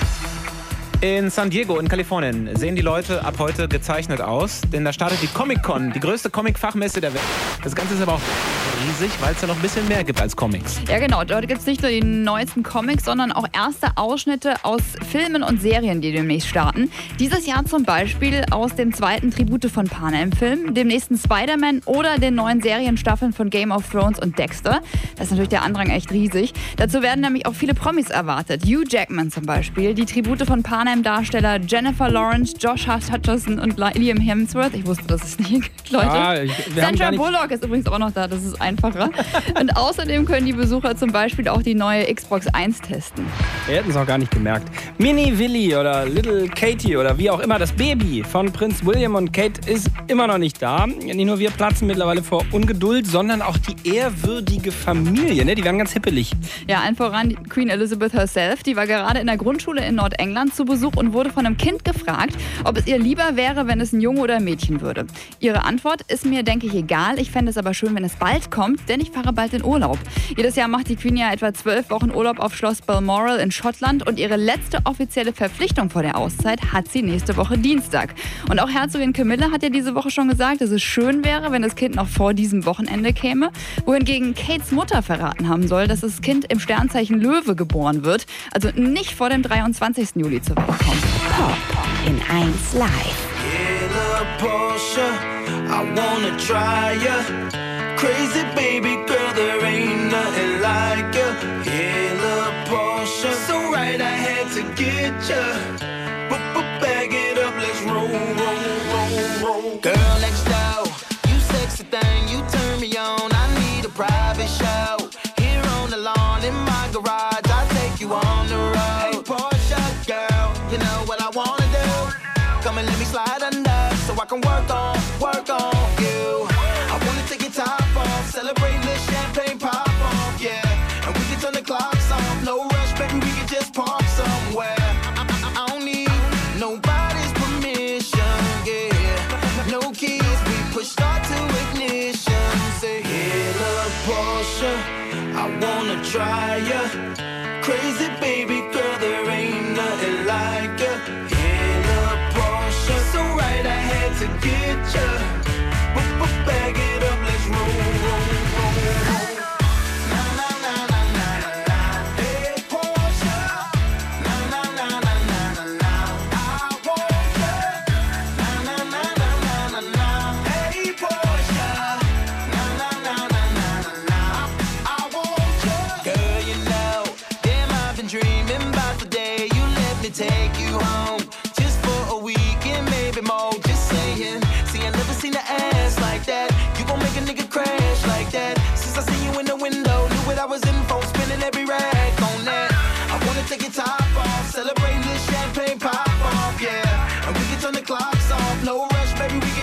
In San Diego in Kalifornien sehen die Leute ab heute gezeichnet aus, denn da startet die Comic-Con, die größte Comic-Fachmesse der Welt. Das Ganze ist aber auch riesig, weil es da noch ein bisschen mehr gibt als Comics. Ja genau, dort gibt es nicht nur die neuesten Comics, sondern auch erste Ausschnitte aus Filmen und Serien, die demnächst starten. Dieses Jahr zum Beispiel aus dem zweiten Tribute von Panem-Film, dem nächsten Spider-Man oder den neuen Serienstaffeln von Game of Thrones und Dexter. Das ist natürlich der Andrang echt riesig. Dazu werden nämlich auch viele Promis erwartet. Hugh Jackman zum Beispiel, die Tribute von Panem-Darsteller Jennifer Lawrence, Josh Hutcherson und Liam Hemsworth. Ich wusste, das ist nicht gibt, Leute. Ah, ich, Sandra Bullock ist übrigens auch noch da, das ist einfacher. Und außerdem können die Besucher zum Beispiel auch die neue Xbox eins testen. Wir hätten es auch gar nicht gemerkt. Mini Willy oder Little Katie oder wie auch immer, das Baby von Prinz William und Kate ist immer noch nicht da. Nicht nur wir platzen mittlerweile vor Ungeduld, sondern auch die ehrwürdige Familie. Ne? Die werden ganz hippelig. Ja, allen voran Queen Elizabeth herself. Die war gerade in der Grundschule in Nordengland zu Besuch und wurde von einem Kind gefragt, ob es ihr lieber wäre, wenn es ein Junge oder ein Mädchen würde. Ihre Antwort ist mir, denke ich, egal. Ich fände es aber schön, wenn es bald kommt, denn ich fahre bald in Urlaub. Jedes Jahr macht die Queen ja etwa zwölf Wochen Urlaub auf Schloss Balmoral in Schottland und ihre letzte offizielle Verpflichtung vor der Auszeit hat sie nächste Woche Dienstag. Und auch Herzogin Camilla hat ja diese Woche schon gesagt, dass es schön wäre, wenn das Kind noch vor diesem Wochenende käme, wohingegen Kates Mutter verraten haben soll, dass das Kind im Sternzeichen Löwe geboren wird, also nicht vor dem dreiundzwanzigsten Juli zur Welt kommt. Pop in eins Live. Yellow Porsche, I wanna try ya. Crazy baby girl, there ain't nothing like ya. Yellow Porsche, so right I had to get ya. Bag it up, let's roll, roll, roll, roll. Girl next door, you sexy thing, you turn me on. I need a private show. Here on the lawn in my garage, I'll take you on the road. Hey Porsche girl, you know what I wanna do. Come and let me slide under, so I can work on, work on you. I wanna take your top off, celebrate this champagne pop off, yeah. And we can turn the clocks off, no rush, baby, we can just park somewhere. I, I, I don't need nobody's permission, yeah. No keys.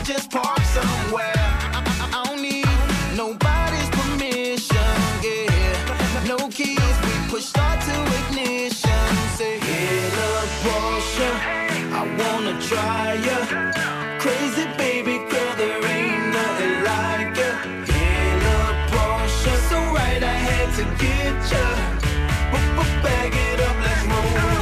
just park somewhere. I, I, I don't need nobody's permission, yeah. No keys, we push start to ignition. Say, hey, look, Porsche, I wanna try ya. Crazy baby girl, there ain't nothing like ya. Hey, look, Porsche, so right I had to get ya. Bag it up, let's roll.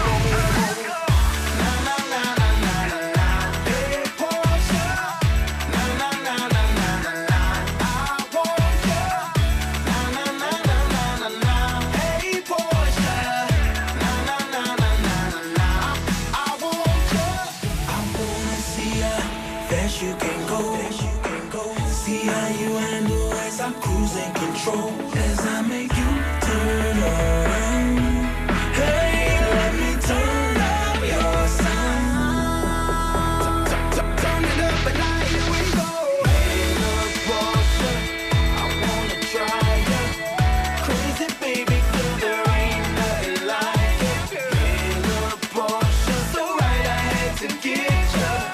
You can go, see how you handle as I cruise in control, as I make you turn around. Hey, let me turn up your sound. Turn it up and now here we go. Hey, look, Porsche, I wanna try ya. Crazy baby girl, there ain't nothing like it. Hey, look, Porsche, so right I had to get ya.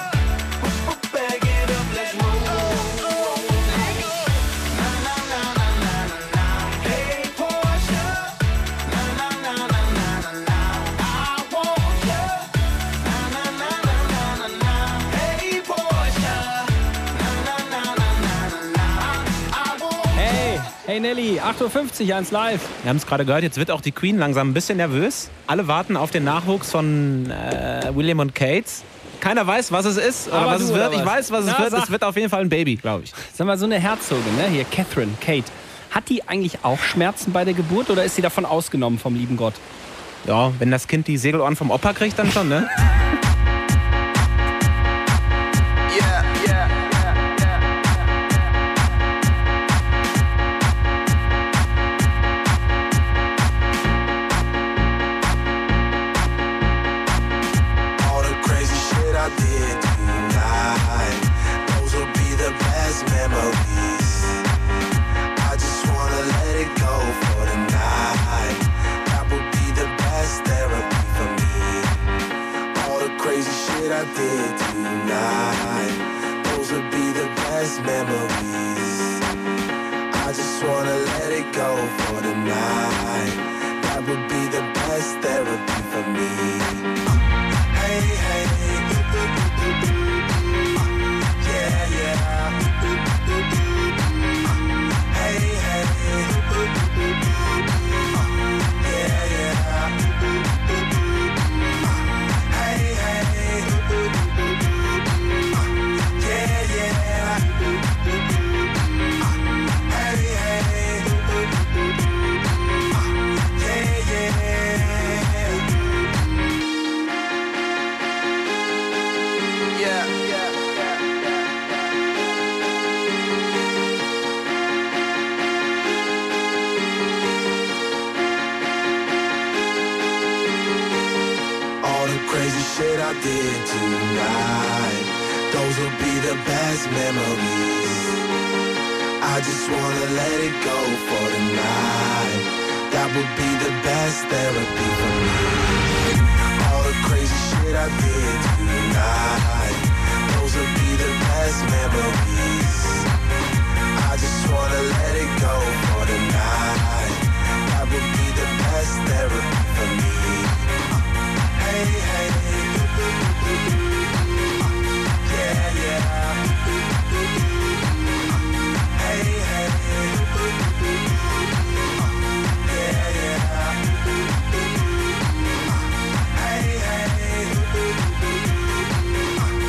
Hey Nelly, acht Uhr fünfzig, eins live. Wir haben es gerade gehört, jetzt wird auch die Queen langsam ein bisschen nervös. Alle warten auf den Nachwuchs von äh, William und Kate. Keiner weiß, was es ist oder Aber was du, es wird. oder Ich was? weiß, was es Na, wird. sag. Es wird auf jeden Fall ein Baby, glaube ich. Sag mal, so eine Herzogin, ne? Hier, Catherine, Kate. Hat die eigentlich auch Schmerzen bei der Geburt oder ist sie davon ausgenommen vom lieben Gott? Ja, wenn das Kind die Segelohren vom Opa kriegt, dann schon, ne? Yeah, yeah. I did tonight, those will be the best memories. I just wanna let it go for the night. That would be the best therapy for me. All the crazy shit I did tonight, those will be the best memories. I just wanna let it go for the night. That would be the best therapy for me. Hey, hey. Yeah, yeah. Hey, hey. Yeah, yeah. Hey, hey. Yeah, yeah. Hey, hey. Yeah, yeah. Yeah, yeah, yeah, yeah. All the crazy shit I did tonight, those will be the best memories. I just wanna let it go for the night. That would be the best therapy for me. All the crazy shit I did tonight, those will be the best memories. I just wanna let it go for the night. That would be the best therapy for me. Hey, hey. Yeah, yeah. Hey, hey. Yeah, yeah. Hey, hey.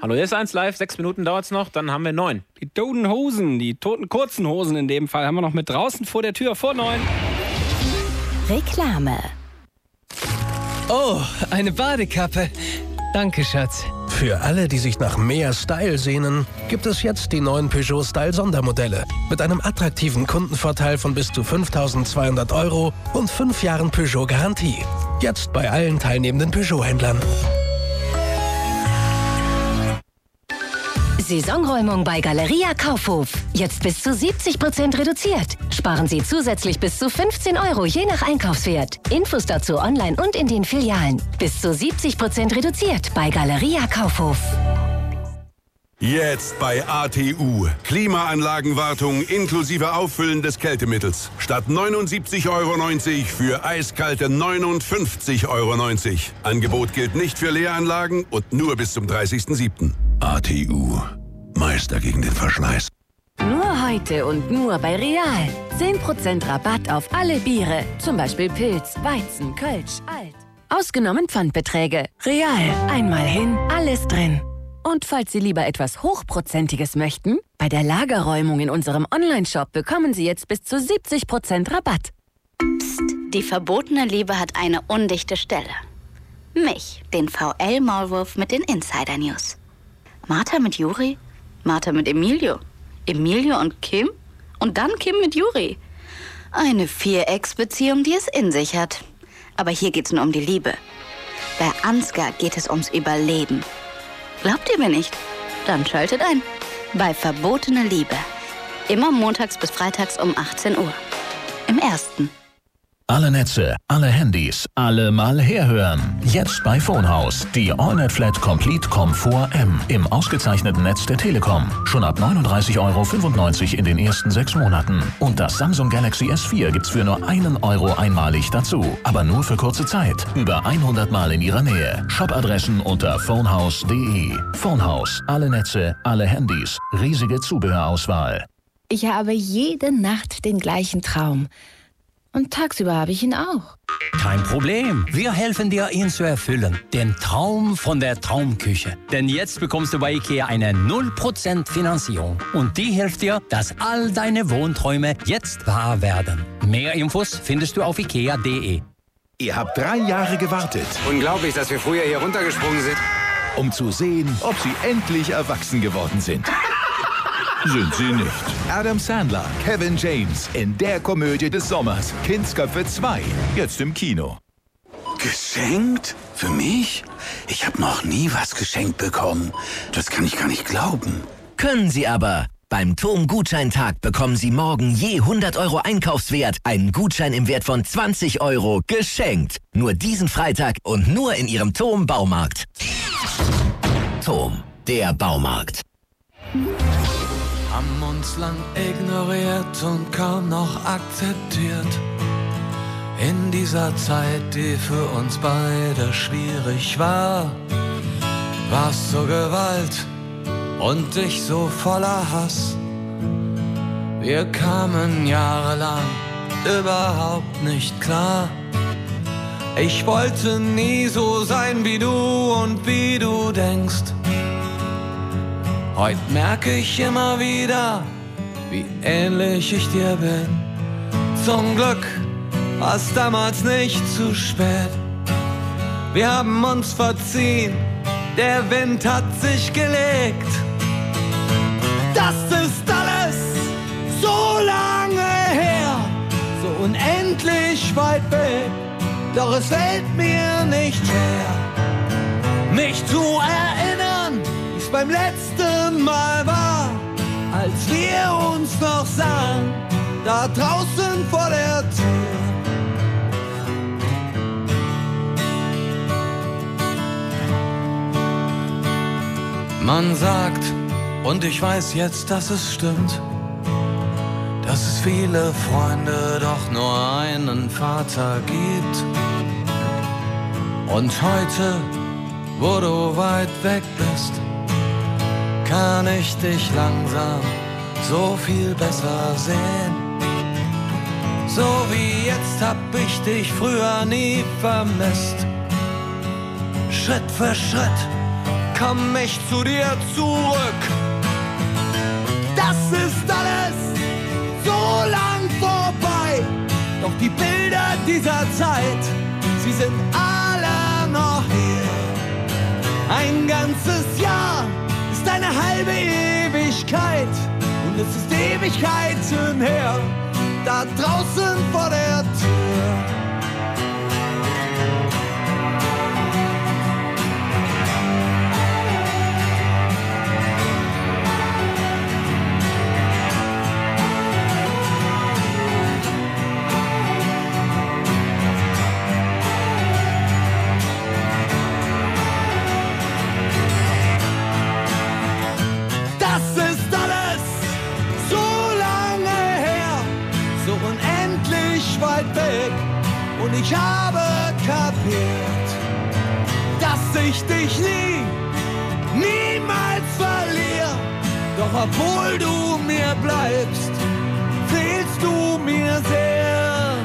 Hallo, hier ist eins live, sechs Minuten dauert es noch, dann haben wir neun. Die toten Hosen, die toten kurzen Hosen in dem Fall, haben wir noch mit draußen vor der Tür vor neun. Reklame. Oh, eine Badekappe. Danke, Schatz. Für alle, die sich nach mehr Style sehnen, gibt es jetzt die neuen Peugeot Style Sondermodelle mit einem attraktiven Kundenvorteil von bis zu fünftausendzweihundert Euro und fünf Jahren Peugeot Garantie. Jetzt bei allen teilnehmenden Peugeot-Händlern. Saisonräumung bei Galeria Kaufhof. Jetzt bis zu siebzig Prozent reduziert. Sparen Sie zusätzlich bis zu fünfzehn Euro je nach Einkaufswert. Infos dazu online und in den Filialen. Bis zu siebzig Prozent reduziert bei Galeria Kaufhof. Jetzt bei A T U. Klimaanlagenwartung inklusive Auffüllen des Kältemittels. Statt neunundsiebzig Euro neunzig für eiskalte neunundfünfzig Euro neunzig. Angebot gilt nicht für Leeranlagen und nur bis zum dreißigsten siebten A T U. Meister gegen den Verschleiß. Nur heute und nur bei Real. zehn Prozent Rabatt auf alle Biere. Zum Beispiel Pilz, Weizen, Kölsch, Alt. Ausgenommen Pfandbeträge. Real. Einmal hin, alles drin. Und falls Sie lieber etwas Hochprozentiges möchten, bei der Lagerräumung in unserem Onlineshop bekommen Sie jetzt bis zu siebzig Prozent Rabatt. Psst, die verbotene Liebe hat eine undichte Stelle. Mich, den V L-Maulwurf mit den Insider-News. Martha mit Juri, Martha mit Emilio, Emilio und Kim und dann Kim mit Juri. Eine Vierecksbeziehung, die es in sich hat. Aber hier geht's nur um die Liebe. Bei Ansgar geht es ums Überleben. Glaubt ihr mir nicht? Dann schaltet ein. Bei Verbotene Liebe. Immer montags bis freitags um achtzehn Uhr. Im Ersten. Alle Netze, alle Handys, alle mal herhören. Jetzt bei Phonehouse. Die AllNet Flat Complete Komfort M im ausgezeichneten Netz der Telekom. Schon ab neununddreißig Euro fünfundneunzig in den ersten sechs Monaten. Und das Samsung Galaxy S vier gibt's für nur einen Euro einmalig dazu. Aber nur für kurze Zeit. Über hundert Mal in Ihrer Nähe. Shop-Adressen unter phonehouse punkt de. Phonehouse. Alle Netze, alle Handys. Riesige Zubehörauswahl. Ich habe jede Nacht den gleichen Traum. Und tagsüber habe ich ihn auch. Kein Problem. Wir helfen dir, ihn zu erfüllen. Den Traum von der Traumküche. Denn jetzt bekommst du bei IKEA eine null Prozent Finanzierung. Und die hilft dir, dass all deine Wohnträume jetzt wahr werden. Mehr Infos findest du auf ikea punkt de. Ihr habt drei Jahre gewartet. Unglaublich, dass wir früher hier runtergesprungen sind. Um zu sehen, ob sie endlich erwachsen geworden sind. Sind sie nicht. Adam Sandler, Kevin James in der Komödie des Sommers. Kindsköpfe zwei, jetzt im Kino. Geschenkt? Für mich? Ich habe noch nie was geschenkt bekommen. Das kann ich gar nicht glauben. Können Sie aber. Beim Tom-Gutscheintag bekommen Sie morgen je hundert Euro Einkaufswert einen Gutschein im Wert von zwanzig Euro geschenkt. Nur diesen Freitag und nur in Ihrem Tom-Baumarkt. Tom, der Baumarkt. Haben uns lang ignoriert und kaum noch akzeptiert. In dieser Zeit, die für uns beide schwierig war, warst so Gewalt und ich so voller Hass. Wir kamen jahrelang überhaupt nicht klar. Ich wollte nie so sein wie du und wie du denkst. Heute merke ich immer wieder, wie ähnlich ich dir bin. Zum Glück war es damals nicht zu spät. Wir haben uns verziehen, der Wind hat sich gelegt. Das ist alles so lange her, so unendlich weit weg. Doch es fällt mir nicht schwer, mich zu erinnern, wie's beim letzten Mal war, als wir uns noch sahen, da draußen vor der Tür. Man sagt, und ich weiß jetzt, dass es stimmt, dass es viele Freunde, doch nur einen Vater gibt. Und heute, wo du weit weg bist, kann ich dich langsam so viel besser sehen. So wie jetzt hab ich dich früher nie vermisst. Schritt für Schritt komm ich zu dir zurück. Das ist alles so lang vorbei, doch die Bilder dieser Zeit, sie sind alle noch hier. Ein ganzes Jahr ist eine halbe Ewigkeit und es ist Ewigkeiten her, da draußen vor der Tür. Und ich habe kapiert, dass ich dich nie, niemals verliere. Doch obwohl du mir bleibst, fehlst du mir sehr.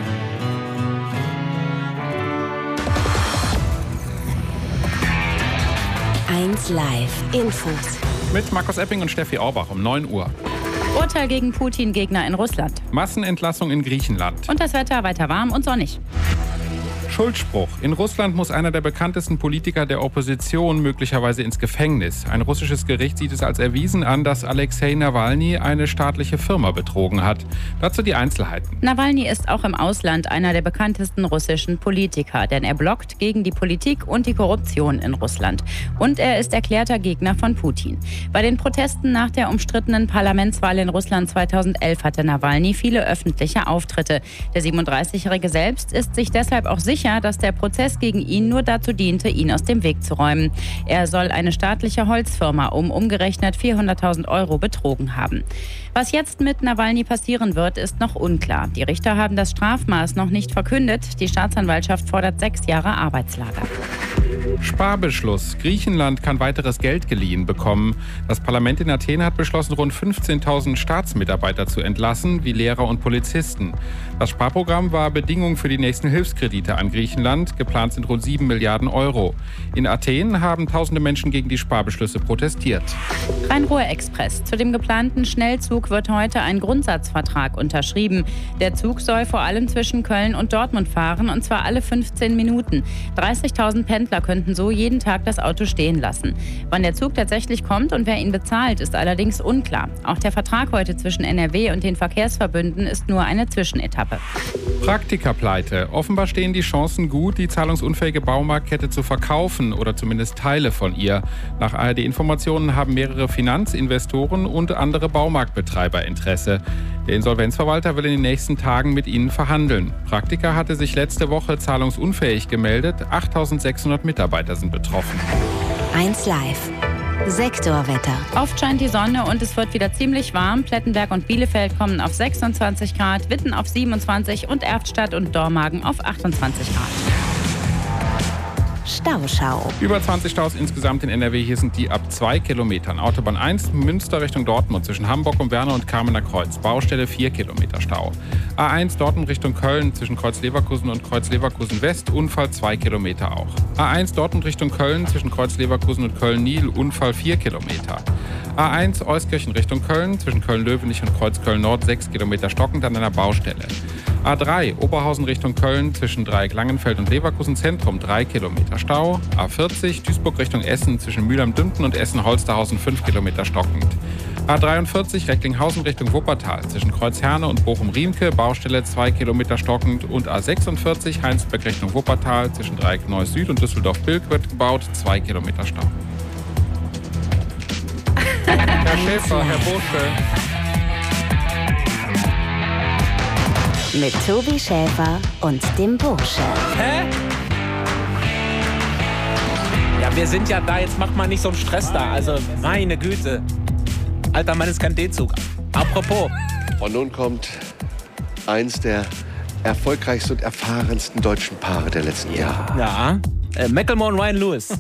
eins Live Infos. Mit Markus Epping und Steffi Orbach um neun Uhr. Urteil gegen Putin-Gegner in Russland. Massenentlassung in Griechenland. Und das Wetter weiter warm und sonnig. Schuldspruch. In Russland muss einer der bekanntesten Politiker der Opposition möglicherweise ins Gefängnis. Ein russisches Gericht sieht es als erwiesen an, dass Alexei Nawalny eine staatliche Firma betrogen hat. Dazu die Einzelheiten. Nawalny ist auch im Ausland einer der bekanntesten russischen Politiker, denn er blockt gegen die Politik und die Korruption in Russland. Und er ist erklärter Gegner von Putin. Bei den Protesten nach der umstrittenen Parlamentswahl in Russland zweitausendelf hatte Nawalny viele öffentliche Auftritte. Der siebenunddreißigjährige selbst ist sich deshalb auch sicher, dass der Prozess gegen ihn nur dazu diente, ihn aus dem Weg zu räumen. Er soll eine staatliche Holzfirma um umgerechnet vierhunderttausend Euro betrogen haben. Was jetzt mit Nawalny passieren wird, ist noch unklar. Die Richter haben das Strafmaß noch nicht verkündet. Die Staatsanwaltschaft fordert sechs Jahre Arbeitslager. Sparbeschluss. Griechenland kann weiteres Geld geliehen bekommen. Das Parlament in Athen hat beschlossen, rund fünfzehntausend Staatsmitarbeiter zu entlassen, wie Lehrer und Polizisten. Das Sparprogramm war Bedingung für die nächsten Hilfskredite an Griechenland. Geplant sind rund sieben Milliarden Euro. In Athen haben tausende Menschen gegen die Sparbeschlüsse protestiert. Rhein-Ruhr-Express. Zu dem geplanten Schnellzug wird heute ein Grundsatzvertrag unterschrieben. Der Zug soll vor allem zwischen Köln und Dortmund fahren, und zwar alle fünfzehn Minuten. dreißigtausend Pendler könnten so jeden Tag das Auto stehen lassen. Wann der Zug tatsächlich kommt und wer ihn bezahlt, ist allerdings unklar. Auch der Vertrag heute zwischen N R W und den Verkehrsverbünden ist nur eine Zwischenetappe. Praktikerpleite. Offenbar stehen die Chancen gut, die zahlungsunfähige Baumarktkette zu verkaufen oder zumindest Teile von ihr. Nach A R D-Informationen haben mehrere Finanzinvestoren und andere Baumarktbetreiber Interesse. Der Insolvenzverwalter will in den nächsten Tagen mit ihnen verhandeln. Praktika hatte sich letzte Woche zahlungsunfähig gemeldet. achttausendsechshundert Mitarbeiter sind betroffen. eins Live. Sektorwetter. Oft scheint die Sonne und es wird wieder ziemlich warm. Plettenberg und Bielefeld kommen auf sechsundzwanzig Grad, Witten auf siebenundzwanzig und Erftstadt und Dormagen auf achtundzwanzig Grad. Stauschau. Über zwanzig Staus insgesamt in N R W. Hier sind die ab zwei Kilometern. Autobahn eins, Münster Richtung Dortmund zwischen Hamburg und Werner und Kamener Kreuz. Baustelle vier Kilometer Stau. A eins Dortmund Richtung Köln zwischen Kreuz Leverkusen und Kreuz Leverkusen West. Unfall zwei Kilometer auch. A eins Dortmund Richtung Köln zwischen Kreuz Leverkusen und Köln-Nil. Unfall vier Kilometer. A eins Euskirchen Richtung Köln zwischen Köln-Löwenich und Kreuz Köln-Nord. sechs Kilometer stockend an einer Baustelle. A drei Oberhausen Richtung Köln zwischen Dreieck Langenfeld und Leverkusen Zentrum drei Kilometer Stau. A vierzig Duisburg Richtung Essen zwischen Mülheim-Dümpen und Essen-Holsterhausen fünf Kilometer stockend. A dreiundvierzig Recklinghausen Richtung Wuppertal zwischen Kreuzherne und Bochum-Riemke Baustelle zwei Kilometer stockend. Und A sechsundvierzig Heinsberg Richtung Wuppertal zwischen Dreieck Neuss Süd und Düsseldorf-Bilk wird gebaut zwei Kilometer Stau. Herr Schäfer, Herr Bursche. Mit Tobi Schäfer und dem Bursche. Hä? Ja, wir sind ja da, jetzt macht mal nicht so einen Stress da. Also, meine Güte. Alter Mann, ist kein D-Zug. Apropos. Und nun kommt eins der erfolgreichsten und erfahrensten deutschen Paare der letzten ja. Jahre. Ja, äh, Macklemore und Ryan Lewis.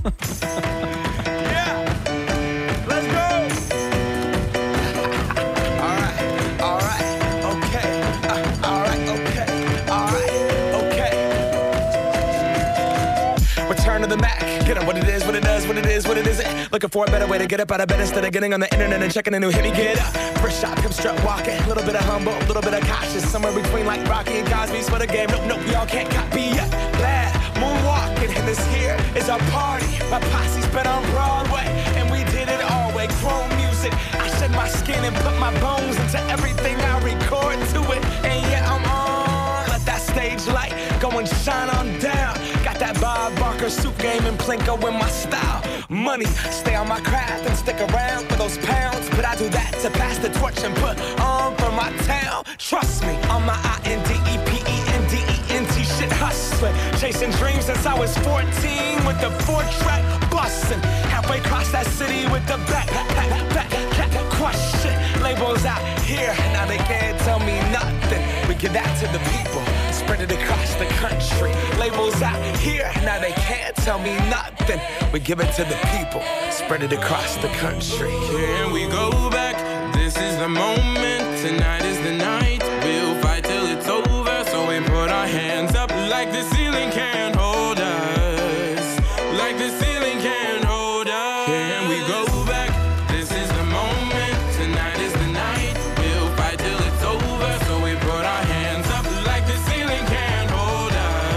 The Mac, get it. What it is, what it does, what it is, what it isn't. Looking for a better way to get up out of bed instead of getting on the internet and checking a new hit. Me get up, first shot, pimp strut walking. A little bit of humble, a little bit of cautious. Somewhere between like Rocky and Cosby's for the game. Nope, nope, y'all can't copy yet. Bad moonwalking, and this here is our party. My posse's been on Broadway, and we did it all way. Chrome music, I shed my skin and put my bones into everything I record to it. And yeah, I'm on. Let that stage light go and shine on down. Got that Bob Barker suit game and Plinko in my style. Money, stay on my craft and stick around for those pounds. But I do that to pass the torch and put on for my town. Trust me, on my I N D E P E N D E N T shit hustling. Chasing dreams since I was fourteen with the four track bustin'. Halfway across that city with the back, back, back, back, question. Labels out here, now they can't tell me nothing. We give that to the people, spread it across the country. Labels out here, now they can't tell me nothing. We give it to the people, spread it across the country. Can we go back? This is the moment, tonight is the night. We'll fight till it's over, so we put our hands up like the ceiling can't hold us. Like the ceiling can't hold us. Can we go back? This is the moment, tonight is the night. We'll fight till it's over, so we put our hands up like the ceiling can't hold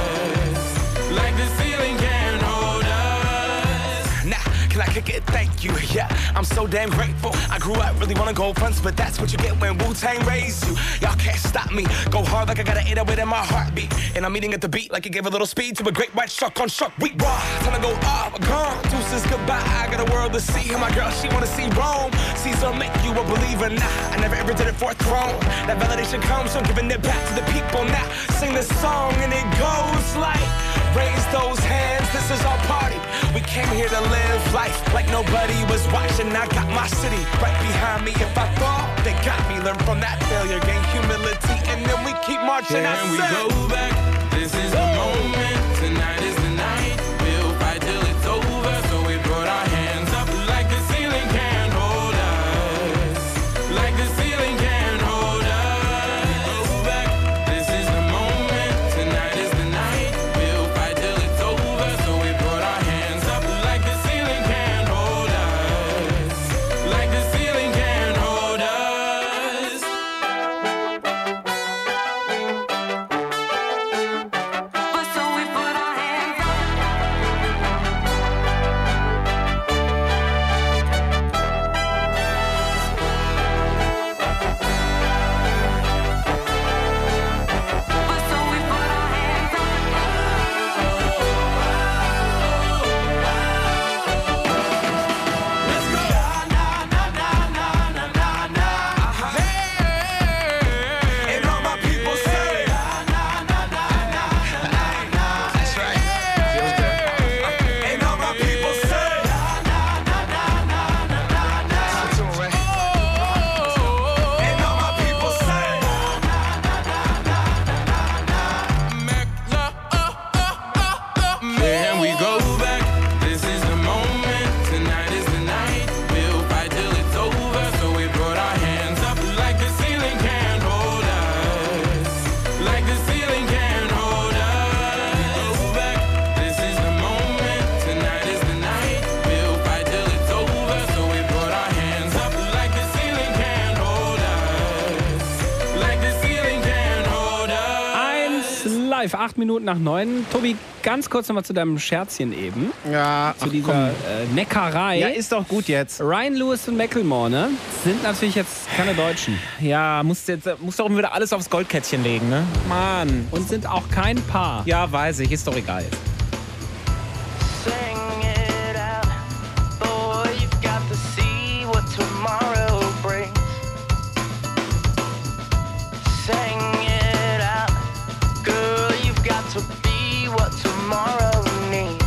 us. Like the ceiling can't hold us. Nah, can I kick it? Thank you, yeah, I'm so damn grateful. I grew up really wanna go fronts, but that's what you get when Wu-Tang raised you. Y'all can't stop me, go hard like I got an eight oh eight in my heartbeat. And I'm eating at the beat like it gave a little speed to a great white shark on shark week. Raw, time to go off, gone, deuces goodbye. I got a world to see, and my girl, she wanna see Rome. Caesar make you a believer, nah, I never ever did it for a throne. That validation comes from giving it back to the people. Now, sing this song and it goes like, raise those hands, this is our party. We came here to live life like nobody was watching. I got my city right behind me. If I fall, they got me. Learn from that failure, gain humility, and then we keep marching. Can we go back? This is the moment. Tonight is the night. We'll fight till it's over. So we put our hands up like the ceiling can't hold us. Like the ceiling can't hold us. Go back. This is the moment. Tonight is the night. We'll fight till it's over. So we put our hands up like the ceiling can't hold us. Like the ceiling can't hold us. But so we put our hands up. But so we put our hands up. Let's go. Na na na na na na na. Hey, and all my people say na na na na na na na. That's right. Feels good. And all my people say na na na na na na na. And all my people say na na na na na na. Can we go back? This is the moment. Tonight is the night. We'll fight till it's over. So we put our hands up like the ceiling can't hold us. Like the ceiling can't hold us. Go back. This is the moment. Tonight is the night. We'll fight till it's over. So we put our hands up like the ceiling can't hold us. Like the ceiling can't hold us. Eins live, acht Minuten nach neun. Tobi, ganz kurz nochmal zu deinem Scherzchen eben. Ja, Zu ach, dieser komm. äh, Neckerei. Ja, ist doch gut jetzt. Ryan Lewis und Macklemore, ne? Sind natürlich jetzt keine Deutschen. Ja, musst jetzt musst doch wieder alles aufs Goldkettchen legen, ne? Mann. Und sind auch kein Paar. Ja, weiß ich, ist doch egal. Sing it out, boy, you've got to see what tomorrow brings. Sing it out, girl, you've got to be what tomorrow needs.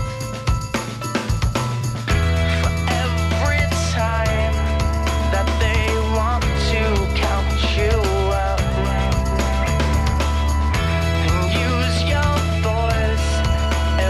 For every time that they want to count you out and use your voice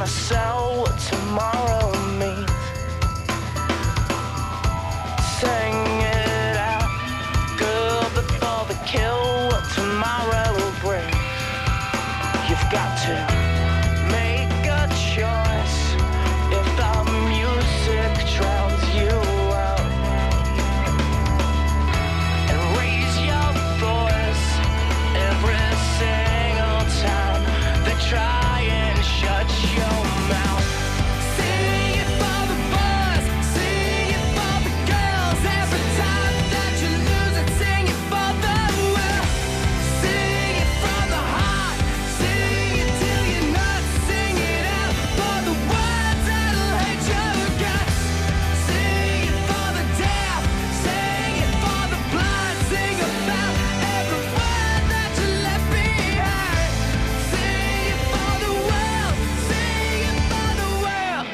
myself what tomorrow means. Sing it out, girl, before the kill what tomorrow brings. You've got to make a choice if the music drowns you out. And raise your voice every single time they try and shut your mouth. Sing it for the boys, sing it for the girls. Every time that you lose it, sing it for the world. Sing it from the heart, sing it till you're nuts. Sing it out for the words that'll hate your guts. Sing it for the deaf, sing it for the blind. Sing about every word that you left behind. Sing it for the world, sing it for the world.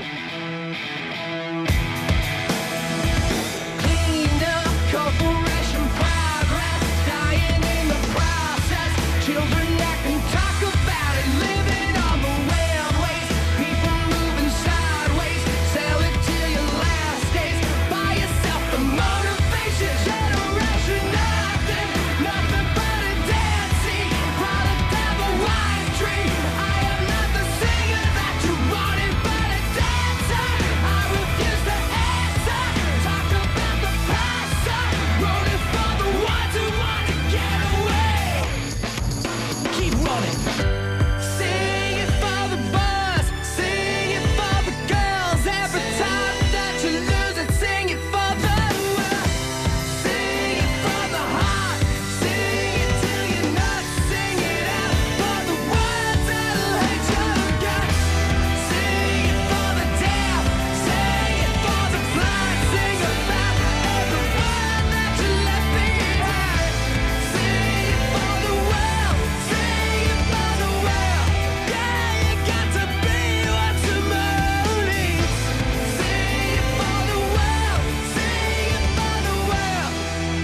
Cleaned up corporation progress, dying in the process. Children that can talk about it, living on the railways. People moving sideways, sell it till your last days. Buy yourself the motivation generation. Nothing, nothing but a dancing product of a white dream. I am not the singer that you wanted, but a dancer. I refuse to answer. Talk about the past. I wrote it for the ones who want to get away. Keep running. Sing it for the boys, sing it for the girls. Every time that you lose it, sing it for the world. Sing it from the heart, sing it till you're nuts. Sing it out for the words that'll hate your guts. Sing it for the deaf, sing it for the blind. Sing about every word that you left behind. Sing it for the world, sing it for the world. Yeah, you got to be what tomorrow needs. Sing it for the world, sing it for the world.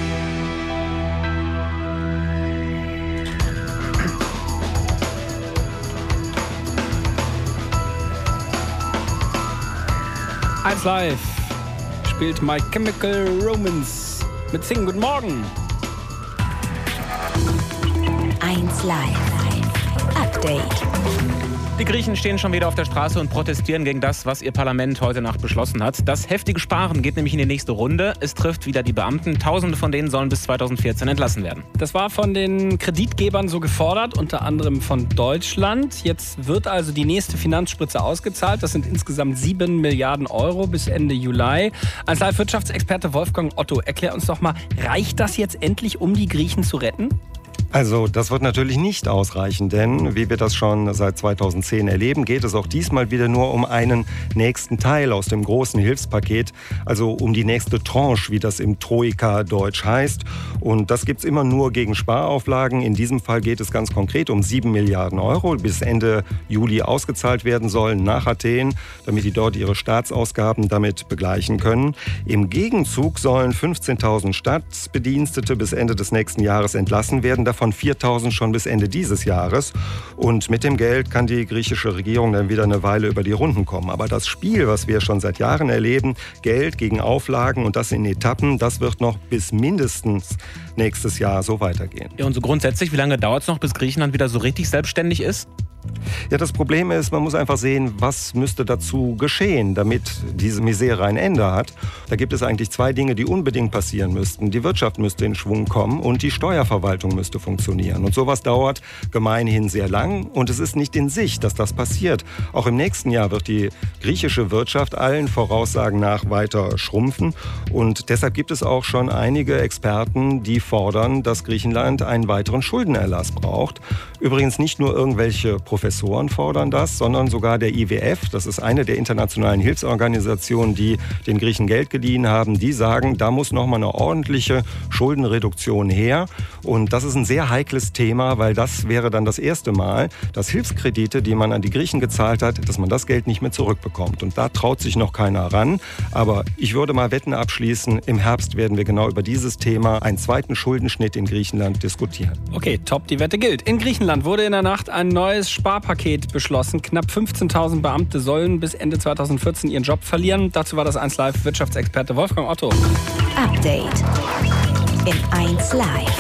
eins Live spielt My Chemical Romance mit Sing. Guten Morgen. eins Live. Update. Die Griechen stehen schon wieder auf der Straße und protestieren gegen das, was ihr Parlament heute Nacht beschlossen hat. Das heftige Sparen geht nämlich in die nächste Runde. Es trifft wieder die Beamten. Tausende von denen sollen bis zweitausendvierzehn entlassen werden. Das war von den Kreditgebern so gefordert, unter anderem von Deutschland. Jetzt wird also die nächste Finanzspritze ausgezahlt. Das sind insgesamt sieben Milliarden Euro bis Ende Juli. Als Live-Wirtschaftsexperte Wolfgang Otto, erklär uns doch mal, reicht das jetzt endlich, um die Griechen zu retten? Also das wird natürlich nicht ausreichen, denn wie wir das schon seit zweitausendzehn erleben, geht es auch diesmal wieder nur um einen nächsten Teil aus dem großen Hilfspaket, also um die nächste Tranche, wie das im Troika-Deutsch heißt. Und das gibt es immer nur gegen Sparauflagen. In diesem Fall geht es ganz konkret um sieben Milliarden Euro, die bis Ende Juli ausgezahlt werden sollen nach Athen, damit die dort ihre Staatsausgaben damit begleichen können. Im Gegenzug sollen fünfzehntausend Staatsbedienstete bis Ende des nächsten Jahres entlassen werden, davon viertausend schon bis Ende dieses Jahres. Und mit dem Geld kann die griechische Regierung dann wieder eine Weile über die Runden kommen. Aber das Spiel, was wir schon seit Jahren erleben, Geld gegen Auflagen und das in Etappen, das wird noch bis mindestens nächstes Jahr so weitergehen. Ja, und so grundsätzlich, wie lange dauert es noch, bis Griechenland wieder so richtig selbstständig ist? Ja, das Problem ist, man muss einfach sehen, was müsste dazu geschehen, damit diese Misere ein Ende hat. Da gibt es eigentlich zwei Dinge, die unbedingt passieren müssten. Die Wirtschaft müsste in Schwung kommen und die Steuerverwaltung müsste funktionieren. Und sowas dauert gemeinhin sehr lang und es ist nicht in Sicht, dass das passiert. Auch im nächsten Jahr wird die griechische Wirtschaft allen Voraussagen nach weiter schrumpfen. Und deshalb gibt es auch schon einige Experten, die fordern, dass Griechenland einen weiteren Schuldenerlass braucht. Übrigens nicht nur irgendwelche Professoren fordern das, sondern sogar der I W F, das ist eine der internationalen Hilfsorganisationen, die den Griechen Geld geliehen haben, die sagen, da muss nochmal eine ordentliche Schuldenreduktion her. Und das ist ein sehr heikles Thema, weil das wäre dann das erste Mal, dass Hilfskredite, die man an die Griechen gezahlt hat, dass man das Geld nicht mehr zurückbekommt. Und da traut sich noch keiner ran. Aber ich würde mal Wetten abschließen, im Herbst werden wir genau über dieses Thema, einen zweiten Schuldenschnitt in Griechenland, diskutieren. Okay, top, die Wette gilt. In Griechenland wurde in der Nacht ein neues Spar Sparpaket beschlossen. Knapp fünfzehntausend Beamte sollen bis Ende zweitausendvierzehn ihren Job verlieren. Dazu war das eins Live Wirtschaftsexperte Wolfgang Otto. Update in eins Live.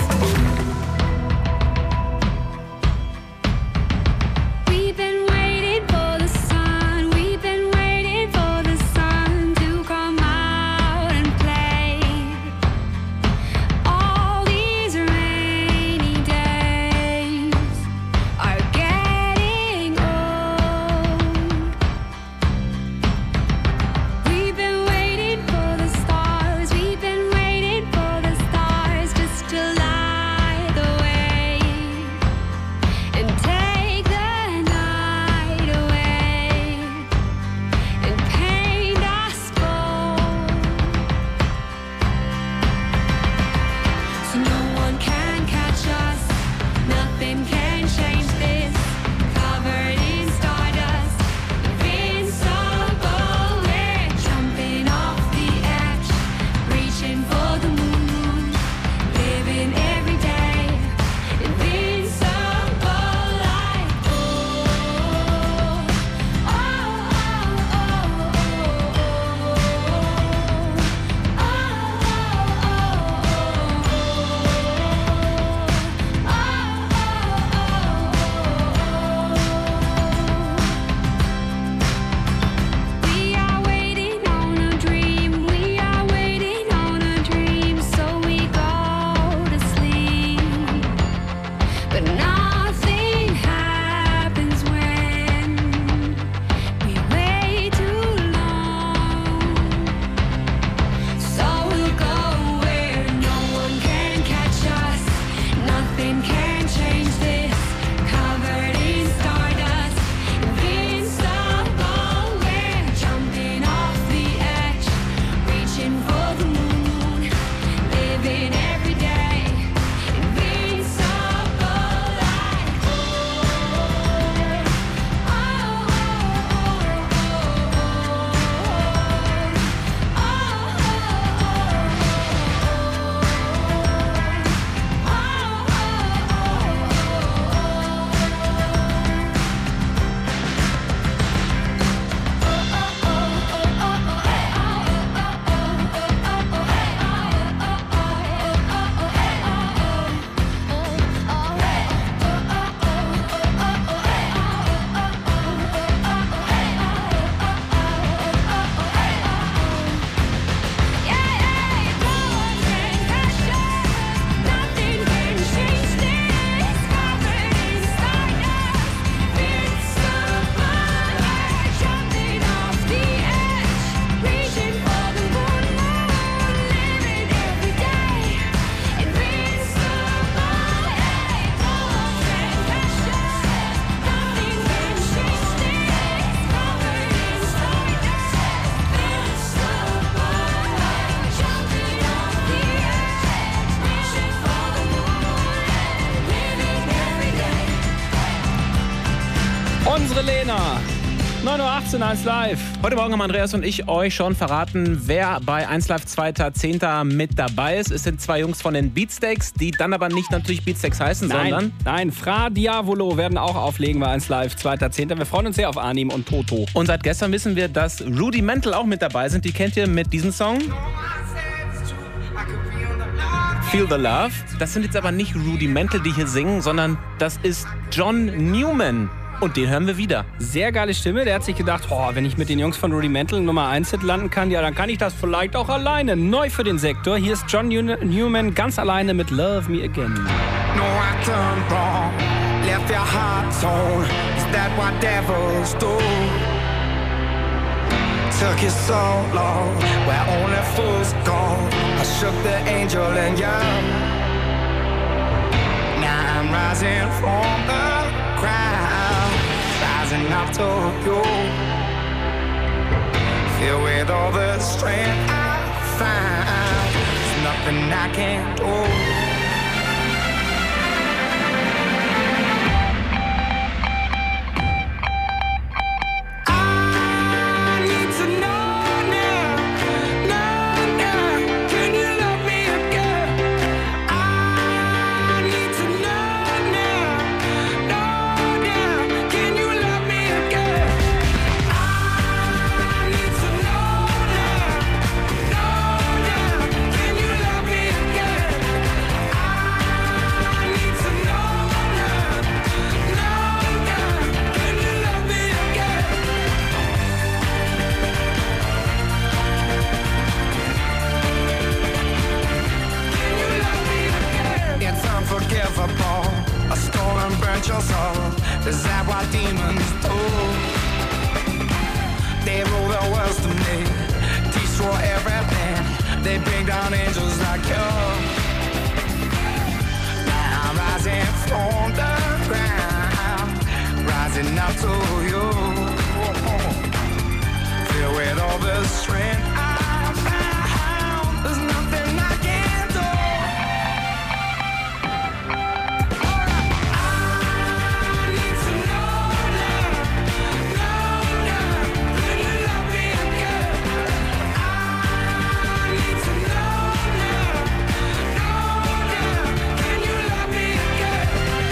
Unsere Lena. neun Uhr achtzehn, eins Live. Heute Morgen haben Andreas und ich euch schon verraten, wer bei eins Live zweiter zehnter mit dabei ist. Es sind zwei Jungs von den Beatsteaks, die dann aber nicht natürlich Beatsteaks heißen, Nein, sondern... nein, Fra Diavolo werden auch auflegen bei eins Live zweiter zehnter. Wir freuen uns sehr auf Arnim und Toto. Und seit gestern wissen wir, dass Rudimental auch mit dabei sind. Die kennt ihr mit diesem Song. Feel the Love. Das sind jetzt aber nicht Rudimental, die hier singen, sondern das ist John Newman. Und den hören wir wieder. Sehr geile Stimme. Der hat sich gedacht, oh, wenn ich mit den Jungs von Rudimental Nummer eins Hit landen kann, ja, dann kann ich das vielleicht auch alleine. Neu für den Sektor. Hier ist John Newman ganz alleine mit Love Me Again. No, I turned wrong, left your heart torn. Is that what devils do? Took you so long, where only fools go. I shook the angel and young. Now I'm rising from the crowd, rising up to you. Filled with all the strength I find, there's nothing I can't do. Can destroy everything. They bring down angels like you. Now I'm rising from the ground, rising up to you. Filled with all the strength I found, there's nothing I can't do. I need to know now, know now, can you love me again? I need to know now, know now, can you love me again?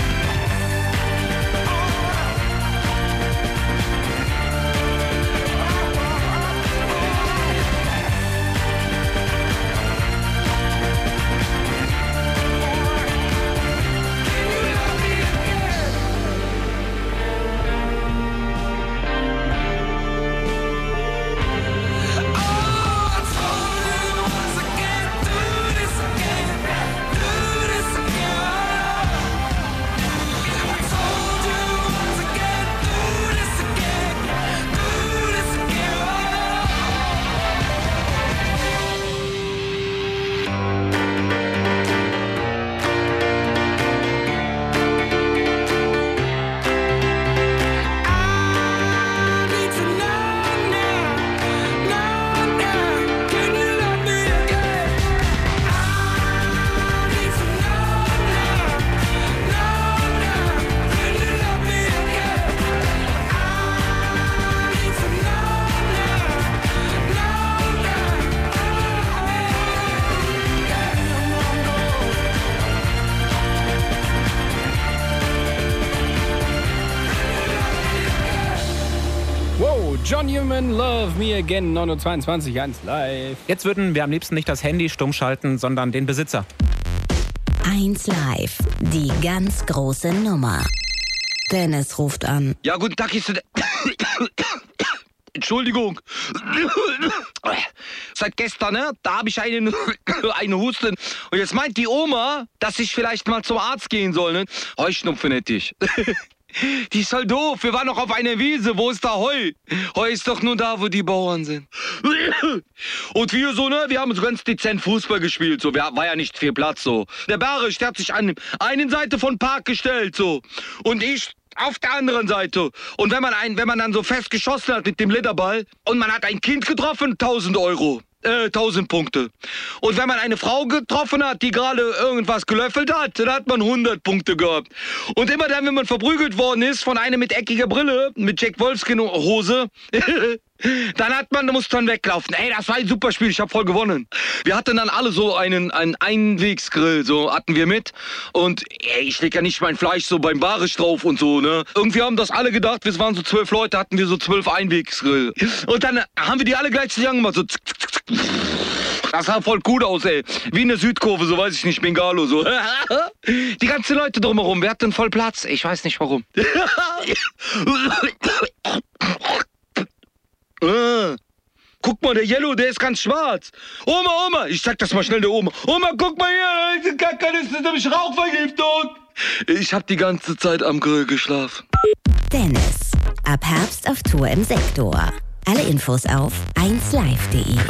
John Newman, Love Me Again, neun Uhr zweiundzwanzig, eins live. Jetzt würden wir am liebsten nicht das Handy stumm schalten, sondern den Besitzer. eins live, die ganz große Nummer. Dennis ruft an. Ja, guten Tag, ist Entschuldigung. Seit gestern, ne? Da habe ich einen, einen Husten. Und jetzt meint die Oma, dass ich vielleicht mal zum Arzt gehen soll, ne? Heuschnupfen hätte ich. Die ist halt doof. Wir waren noch auf einer Wiese. Wo ist da Heu? Heu ist doch nur da, wo die Bauern sind. Und wir so, ne? Wir haben so ganz dezent Fußball gespielt. So, wir, war ja nicht viel Platz, so. Der Barisch, der hat sich an einen Seite von Park gestellt, so. Und ich auf der anderen Seite. Und wenn man ein, wenn man dann so fest geschossen hat mit dem Lederball und man hat ein Kind getroffen, tausend Euro. Äh, tausend Punkte. Und wenn man eine Frau getroffen hat, die gerade irgendwas gelöffelt hat, dann hat man hundert Punkte gehabt. Und immer dann, wenn man verprügelt worden ist von einem mit eckiger Brille, mit Jack Wolfskin Hose, dann hat man, da musste man weglaufen. Ey, das war ein super Spiel, ich habe voll gewonnen. Wir hatten dann alle so einen, einen Einwegsgrill, so hatten wir mit. Und ey, ich leg ja nicht mein Fleisch so beim Barisch drauf und so, ne. Irgendwie haben das alle gedacht, wir waren so zwölf Leute, hatten wir so zwölf Einwegsgrill. Und dann haben wir die alle gleichzeitig angemacht, so zick, zick, zick, zick. Das sah voll gut aus, ey. Wie in der Südkurve, so weiß ich nicht, Bengalo, so. Die ganzen Leute drumherum, wir hatten voll Platz. Ich weiß nicht warum. Ah, guck mal, der Yellow, der ist ganz schwarz. Oma, Oma, ich sag das mal schnell der Oma. Oma, guck mal hier, diese Kacke, das ist nämlich Rauchvergiftung. Ich hab die ganze Zeit am Grill geschlafen. Dennis, ab Herbst auf Tour im Sektor. Alle Infos auf eins live punkt de.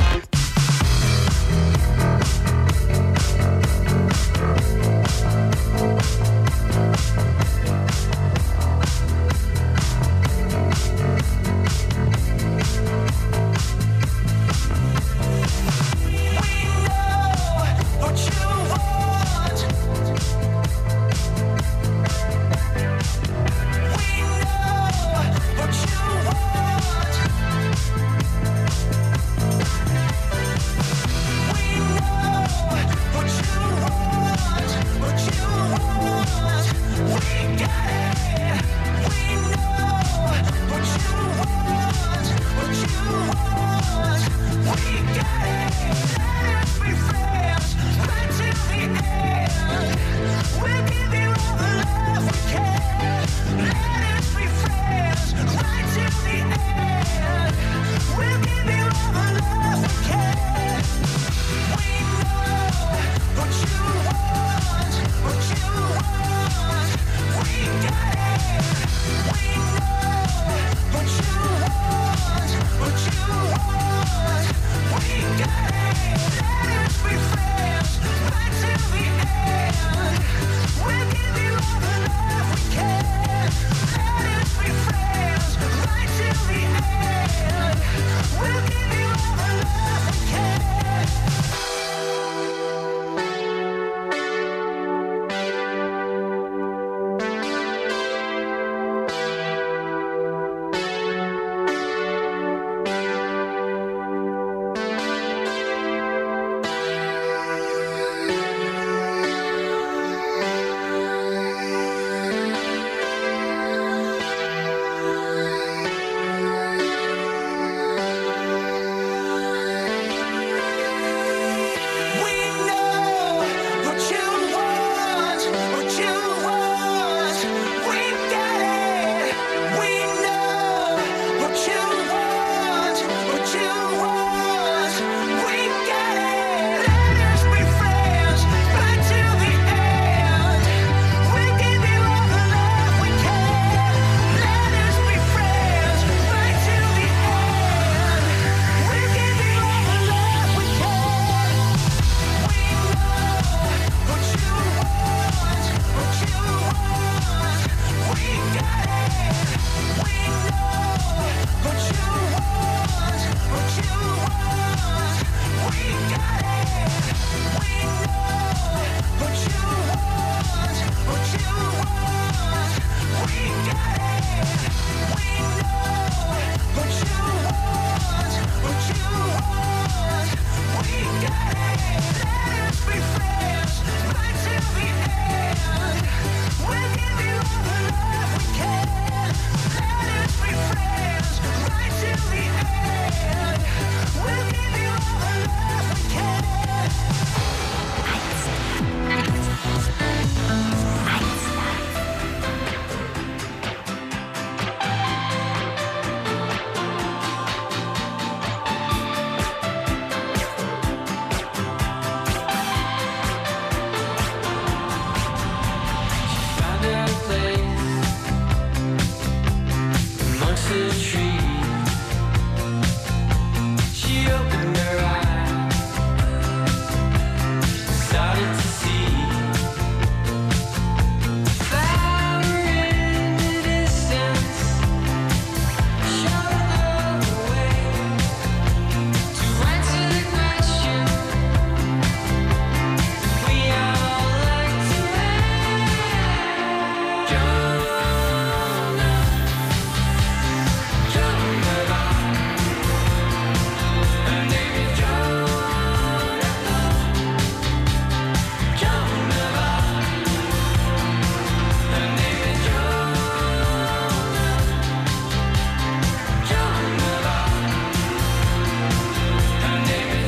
the tree. She opened her eyes, started to see fire in the distance, showed her the way to answer the question we all like to ask. Jonah, Jonah, her name is Jonah, Jonah, her name is Jonah, Jonah, her name is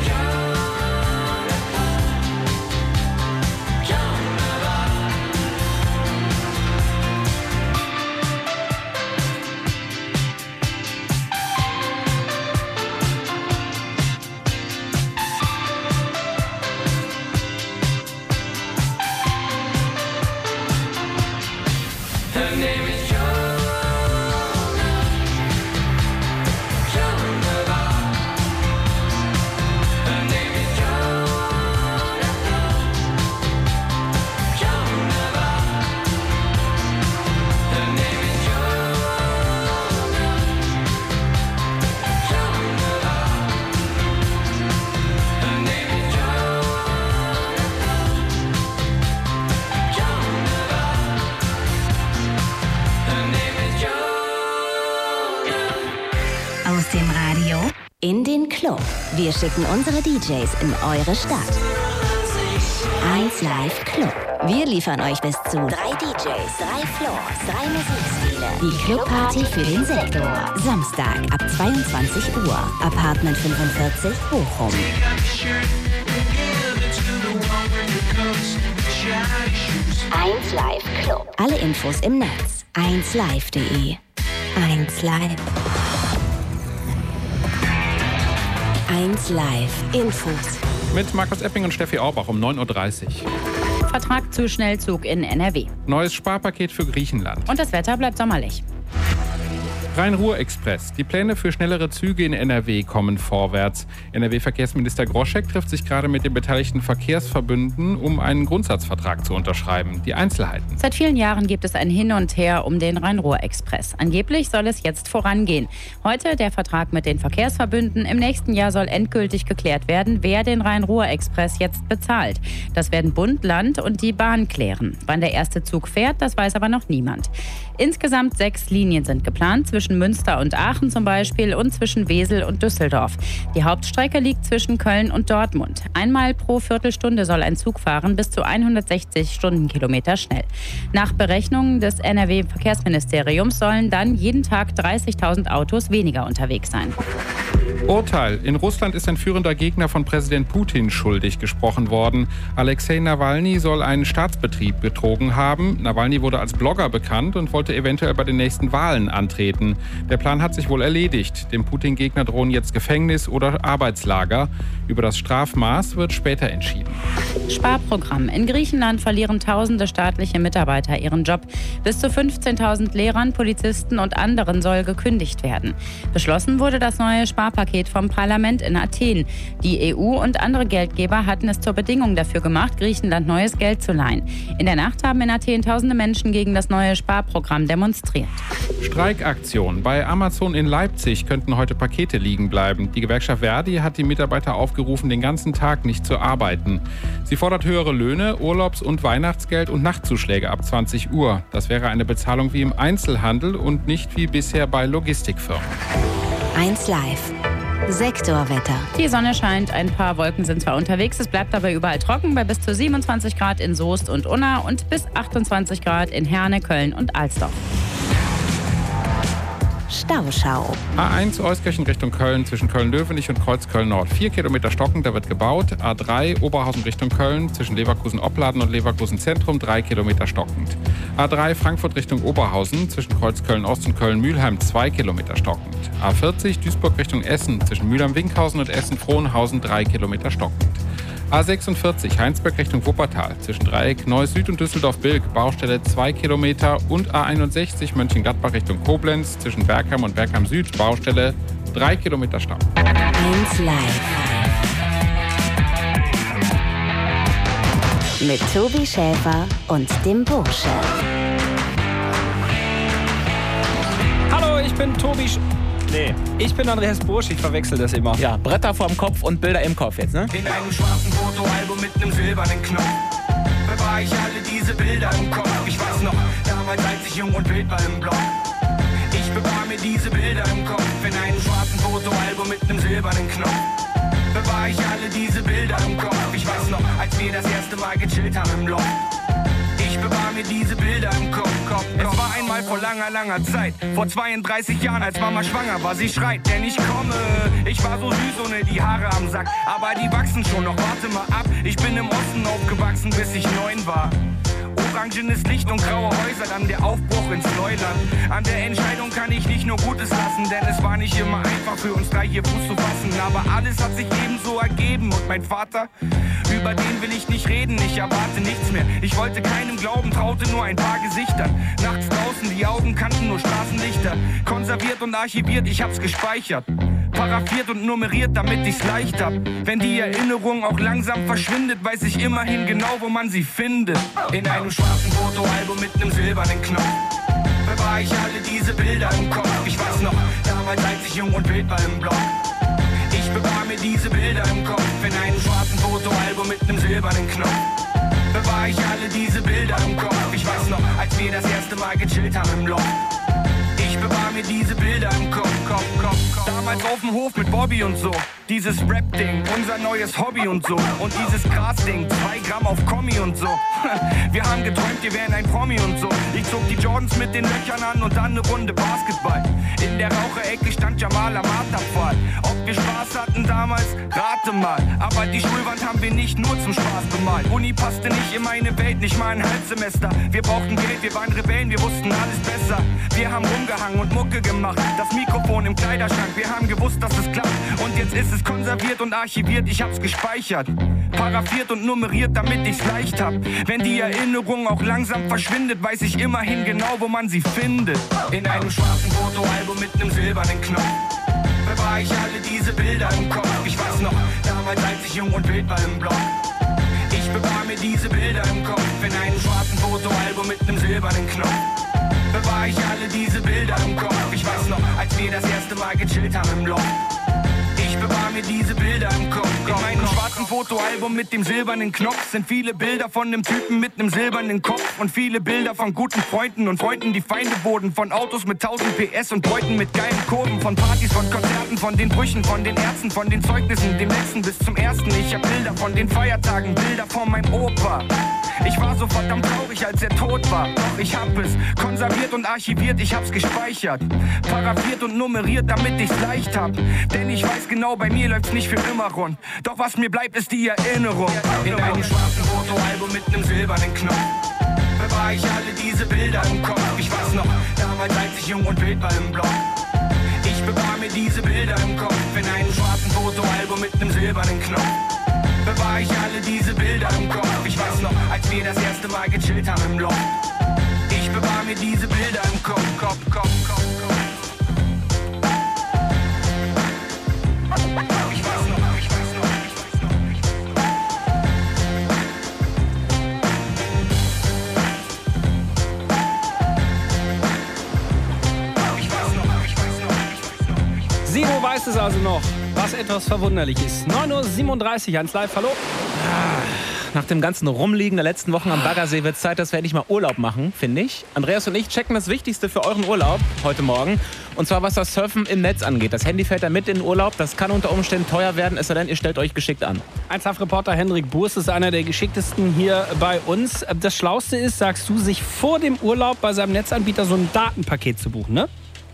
Her name is Jonah, Jonah, her name is Jonah, Jonah, her name is Jonah, Jonah, her name is Aus dem Radio in den Club. Wir schicken unsere D Js in eure Stadt. eins Live Club. Wir liefern euch bis zu drei D Js, drei Floors, drei Musikstile. Die Clubparty für den Sektor. Samstag ab zweiundzwanzig Uhr. Apartment fünfundvierzig, Bochum. eins Live Club. Alle Infos im Netz. eins live punkt de. eins Live. eins Live. Infos. Mit Markus Epping und Steffi Auerbach um neun Uhr dreißig. Vertrag zu Schnellzug in N R W. Neues Sparpaket für Griechenland. Und das Wetter bleibt sommerlich. Rhein-Ruhr-Express. Die Pläne für schnellere Züge in N R W kommen vorwärts. N R W-Verkehrsminister Groschek trifft sich gerade mit den beteiligten Verkehrsverbünden, um einen Grundsatzvertrag zu unterschreiben. Die Einzelheiten. Seit vielen Jahren gibt es ein Hin und Her um den Rhein-Ruhr-Express. Angeblich soll es jetzt vorangehen. Heute der Vertrag mit den Verkehrsverbünden. Im nächsten Jahr soll endgültig geklärt werden, wer den Rhein-Ruhr-Express jetzt bezahlt. Das werden Bund, Land und die Bahn klären. Wann der erste Zug fährt, das weiß aber noch niemand. Insgesamt sechs Linien sind geplant, zwischen Münster und Aachen zum Beispiel und zwischen Wesel und Düsseldorf. Die Hauptstrecke liegt zwischen Köln und Dortmund. Einmal pro Viertelstunde soll ein Zug fahren, bis zu hundertsechzig Stundenkilometer schnell. Nach Berechnungen des N R W-Verkehrsministeriums sollen dann jeden Tag dreißigtausend Autos weniger unterwegs sein. Urteil. In Russland ist ein führender Gegner von Präsident Putin schuldig gesprochen worden. Alexei Nawalny soll einen Staatsbetrieb betrogen haben. Nawalny wurde als Blogger bekannt und wollte eventuell bei den nächsten Wahlen antreten. Der Plan hat sich wohl erledigt. Dem Putin-Gegner drohen jetzt Gefängnis oder Arbeitslager. Über das Strafmaß wird später entschieden. Sparprogramm. In Griechenland verlieren tausende staatliche Mitarbeiter ihren Job. Bis zu fünfzehntausend Lehrern, Polizisten und anderen soll gekündigt werden. Beschlossen wurde das neue Sparpaket vom Parlament in Athen. Die E U und andere Geldgeber hatten es zur Bedingung dafür gemacht, Griechenland neues Geld zu leihen. In der Nacht haben in Athen tausende Menschen gegen das neue Sparprogramm demonstriert. Streikaktion. Bei Amazon in Leipzig könnten heute Pakete liegen bleiben. Die Gewerkschaft Verdi hat die Mitarbeiter aufgerufen, den ganzen Tag nicht zu arbeiten. Sie fordert höhere Löhne, Urlaubs- und Weihnachtsgeld und Nachtzuschläge ab zwanzig Uhr. Das wäre eine Bezahlung wie im Einzelhandel und nicht wie bisher bei Logistikfirmen. eins Live. Sektorwetter. Die Sonne scheint, ein paar Wolken sind zwar unterwegs, es bleibt aber überall trocken bei bis zu siebenundzwanzig Grad in Soest und Unna und bis achtundzwanzig Grad in Herne, Köln und Alsdorf. Stauschau. A eins Euskirchen Richtung Köln zwischen Köln-Löwenich und Kreuzköln-Nord. Vier Kilometer stockend, da wird gebaut. A drei Oberhausen Richtung Köln zwischen Leverkusen-Opladen und Leverkusen-Zentrum. Drei Kilometer stockend. A drei Frankfurt Richtung Oberhausen zwischen Kreuzköln-Ost und Köln-Mülheim. Zwei Kilometer stockend. A vierzig Duisburg Richtung Essen zwischen Mülheim-Winkhausen und Essen-Frohnhausen. Drei Kilometer stockend. A sechsundvierzig Heinsberg Richtung Wuppertal zwischen Dreieck Neuss Süd und Düsseldorf-Bilk, Baustelle zwei Kilometer. Und A einundsechzig Mönchengladbach Richtung Koblenz zwischen Bergheim und Bergheim Süd, Baustelle drei Kilometer Stau. eins Live. Mit Tobi Schäfer und dem Bursche. Hallo, ich bin Tobi Sch Nee, ich bin Andreas Bursch, ich verwechsel das immer. Ja, Bretter vorm Kopf und Bilder im Kopf jetzt, ne? In einem schwarzen Fotoalbum mit einem silbernen Knopf bewahr ich alle diese Bilder im Kopf. Ich weiß noch, damals als ich jung und wild war im Block. Ich bewahr mir diese Bilder im Kopf. In einem schwarzen Fotoalbum mit einem silbernen Knopf bewahr ich alle diese Bilder im Kopf. Ich weiß noch, als wir das erste Mal gechillt haben im Loft. Ich bewahr mir diese Bilder im Kopf, Kopf, Kopf. Es war einmal vor langer, langer Zeit, vor zweiunddreißig Jahren, als Mama schwanger war, sie schreit, denn ich komme. Ich war so süß ohne die Haare am Sack, aber die wachsen schon noch, warte mal ab. Ich bin im Osten aufgewachsen, bis ich neun war. Orangenes Licht und graue Häuser, dann der Aufbruch ins Neuland. An der Entscheidung kann ich nicht nur Gutes lassen, denn es war nicht immer einfach für uns drei hier Fuß zu fassen. Aber alles hat sich ebenso ergeben und mein Vater, über den will ich nicht reden, ich erwarte nichts mehr. Ich wollte keinem glauben, traute nur ein paar Gesichtern. Nachts draußen, die Augen kannten nur Straßenlichter. Konserviert und archiviert, ich hab's gespeichert. Paraphiert und nummeriert, damit ich's leicht hab. Wenn die Erinnerung auch langsam verschwindet, weiß ich immerhin genau, wo man sie findet. In einem schwarzen Fotoalbum mit nem silbernen Knopf bewahr ich alle diese Bilder im Kopf. Ich weiß noch, damals als ich jung und wild war im Block. Ich bewahr mir diese Bilder im Kopf. In einem schwarzen Fotoalbum mit nem silbernen Knopf bewahr ich alle diese Bilder im Kopf. Ich weiß noch, als wir das erste Mal gechillt haben im Loft. Ich bewahr mir diese Bilder im Kopf, Kopf, Kopf, Kopf. Damals auf dem Hof mit Bobby und so. Dieses Rap-Ding, unser neues Hobby und so. Und dieses Gras-Ding, zwei Gramm auf Kommi und so. Wir haben geträumt, wir wären ein Promi und so. Ich zog die Jordans mit den Löchern an und dann eine Runde Basketball. In der Raucherecke stand Jamal am Marterpfahl. Ob wir Spaß hatten damals, rate mal. Aber die Schulwand haben wir nicht nur zum Spaß bemalt. Uni passte nicht in meine Welt, nicht mal ein Halbsemester. Wir brauchten Geld, wir waren Rebellen, wir wussten alles besser. Wir haben rumgehangen und Mucke gemacht. Das Mikrofon im Kleiderschrank, wir haben gewusst, dass es klappt. Und jetzt ist es konserviert und archiviert, ich hab's gespeichert. Paraphiert und nummeriert, damit ich's leicht hab. Wenn die Erinnerung auch langsam verschwindet, weiß ich immerhin genau, wo man sie findet. In einem schwarzen Fotoalbum mit nem silbernen Knopf bewahr ich alle diese Bilder im Kopf. Ich weiß noch, damals als ich jung und wild war im Block. Ich bewahr mir diese Bilder im Kopf. In einem schwarzen Fotoalbum mit nem silbernen Knopf bewahr ich alle diese Bilder im Kopf. Ich weiß noch, als wir das erste Mal gechillt haben im Loft. Ich bewahr mir diese Bilder im Kopf. In meinem schwarzen Fotoalbum mit dem silbernen Knopf sind viele Bilder von nem Typen mit nem silbernen Kopf. Und viele Bilder von guten Freunden und Freunden, die Feinde wurden. Von Autos mit tausend P S und Beuten mit geilen Kurven. Von Partys, von Konzerten, von den Brüchen, von den Ärzten, von den Zeugnissen, dem letzten bis zum ersten. Ich hab Bilder von den Feiertagen, Bilder von meinem Opa. Ich war so verdammt traurig, als er tot war. Doch ich hab es konserviert und archiviert, ich hab's gespeichert. Paraphiert und nummeriert, damit ich's leicht hab. Denn ich weiß genau, bei mir läuft's nicht für immer rund. Doch was mir bleibt, ist die Erinnerung. In einem schwarzen Fotoalbum mit nem silbernen Knopf bewahr ich alle diese Bilder im Kopf. Ich weiß noch, damals als ich jung und wild war im Block. Ich bewahr mir diese Bilder im Kopf. In einem schwarzen Fotoalbum mit nem silbernen Knopf bewahr ich alle diese Bilder im Kopf. Ich weiß noch, als wir das erste Mal gechillt haben im Loft. Ich bewahr mir diese Bilder im Kopf, Kopf, Kopf, Kopf, Kopf. Ich weiß noch, ich weiß noch, ich weiß noch, ich weiß noch. Ich weiß noch, ich weiß noch, ich weiß noch. Siro weiß es also noch, was etwas verwunderlich ist. neun Uhr siebenunddreißig, eins live, hallo. Nach dem ganzen Rumliegen der letzten Wochen am Baggersee wird es Zeit, dass wir endlich mal Urlaub machen, finde ich. Andreas und ich checken das Wichtigste für euren Urlaub heute Morgen. Und zwar, was das Surfen im Netz angeht. Das Handy fällt da mit in den Urlaub. Das kann unter Umständen teuer werden, es sei denn, ihr stellt euch geschickt an. eins Live-Reporter Hendrik Burs ist einer der geschicktesten hier bei uns. Das Schlauste ist, sagst du, sich vor dem Urlaub bei seinem Netzanbieter so ein Datenpaket zu buchen, ne?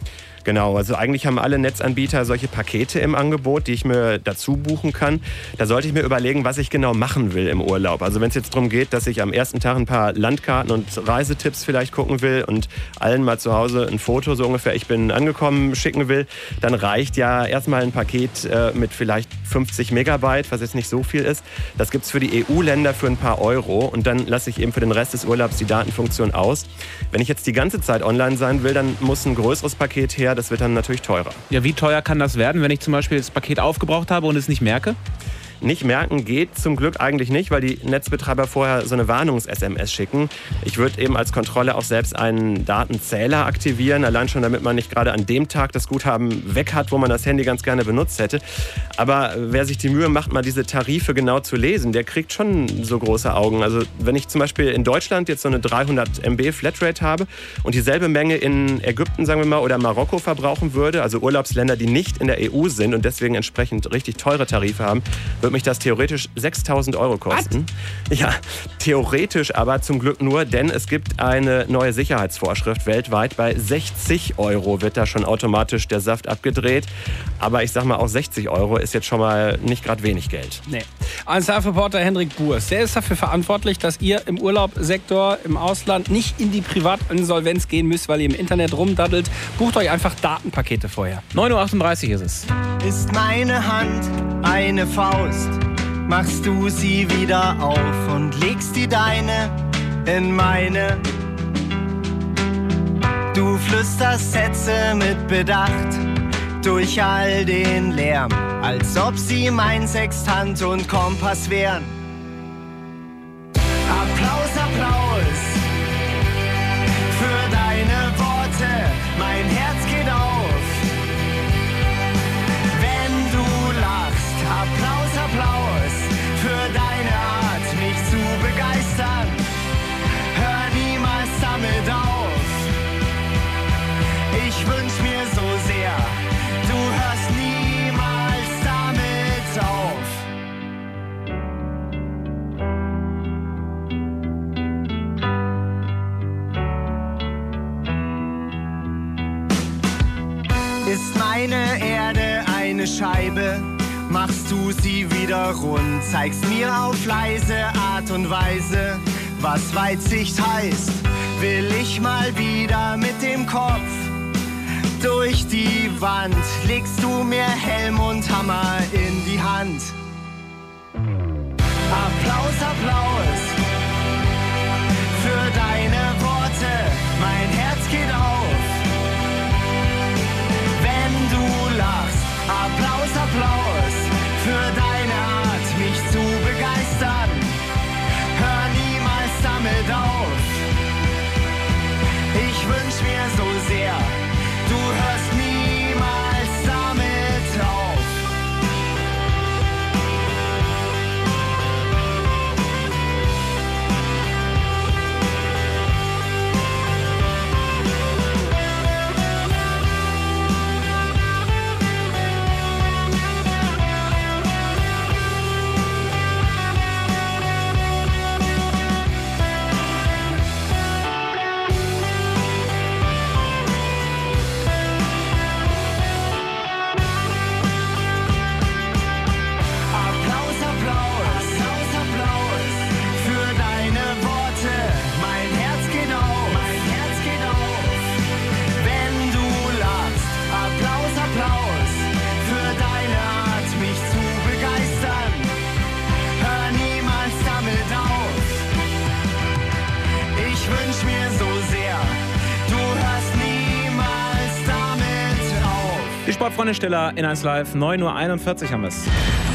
Genau, also eigentlich haben alle Netzanbieter solche Pakete im Angebot, die ich mir dazu buchen kann. Da sollte ich mir überlegen, was ich genau machen will im Urlaub. Also wenn es jetzt darum geht, dass ich am ersten Tag ein paar Landkarten und Reisetipps vielleicht gucken will und allen mal zu Hause ein Foto, so ungefähr, ich bin angekommen, schicken will, dann reicht ja erstmal ein Paket äh, mit vielleicht fünfzig Megabyte, was jetzt nicht so viel ist. Das gibt es für die E U-Länder für ein paar Euro und dann lasse ich eben für den Rest des Urlaubs die Datenfunktion aus. Wenn ich jetzt die ganze Zeit online sein will, dann muss ein größeres Paket her. Das wird dann natürlich teurer. Ja, wie teuer kann das werden, wenn ich zum Beispiel das Paket aufgebraucht habe und es nicht merke? Nicht merken geht zum Glück eigentlich nicht, weil die Netzbetreiber vorher so eine Warnungs-S M S schicken. Ich würde eben als Kontrolle auch selbst einen Datenzähler aktivieren, allein schon, damit man nicht gerade an dem Tag das Guthaben weg hat, wo man das Handy ganz gerne benutzt hätte. Aber wer sich die Mühe macht, mal diese Tarife genau zu lesen, der kriegt schon so große Augen. Also wenn ich zum Beispiel in Deutschland jetzt so eine dreihundert Megabyte Flatrate habe und dieselbe Menge in Ägypten, sagen wir mal, oder Marokko verbrauchen würde, also Urlaubsländer, die nicht in der E U sind und deswegen entsprechend richtig teure Tarife haben, wird mich das theoretisch sechstausend Euro kosten. What? Ja, theoretisch aber zum Glück nur, denn es gibt eine neue Sicherheitsvorschrift weltweit. Bei sechzig Euro wird da schon automatisch der Saft abgedreht. Aber ich sag mal, auch sechzig Euro ist jetzt schon mal nicht gerade wenig Geld. Nee. eins Live-Reporter Hendrik Burs, der ist dafür verantwortlich, dass ihr im Urlaubssektor im Ausland nicht in die Privatinsolvenz gehen müsst, weil ihr im Internet rumdaddelt. Bucht euch einfach Datenpakete vorher. neun Uhr achtunddreißig ist es. Ist meine Hand eine Faust, machst du sie wieder auf und legst die deine in meine. Du flüsterst Sätze mit Bedacht durch all den Lärm, als ob sie mein Sextant und Kompass wären. Applaus, Applaus für deine Worte, mein Herz geht auf, wenn du lachst. Applaus, Applaus für deine Art, mich zu begeistern. Hör niemals damit auf. Ich wünsch mir so sehr, du hörst niemals damit auf. Ist meine Erde eine Scheibe, machst du sie wieder rund, zeigst mir auf leise Art und Weise, was Weitsicht heißt. Will ich mal wieder mit dem Kopf durch die Wand, legst du mir Helm und Hammer in die Hand. Applaus, Applaus für deine Worte, mein Herz geht auf, wenn du lachst. Applaus, Applaus für deine Art, mich zu begeistern. Hör niemals damit auf. Ich wünsch mir so sehr, du hörst niemals damit auf. Sportfreunde Stiller in eins Live, neun Uhr einundvierzig haben wir es.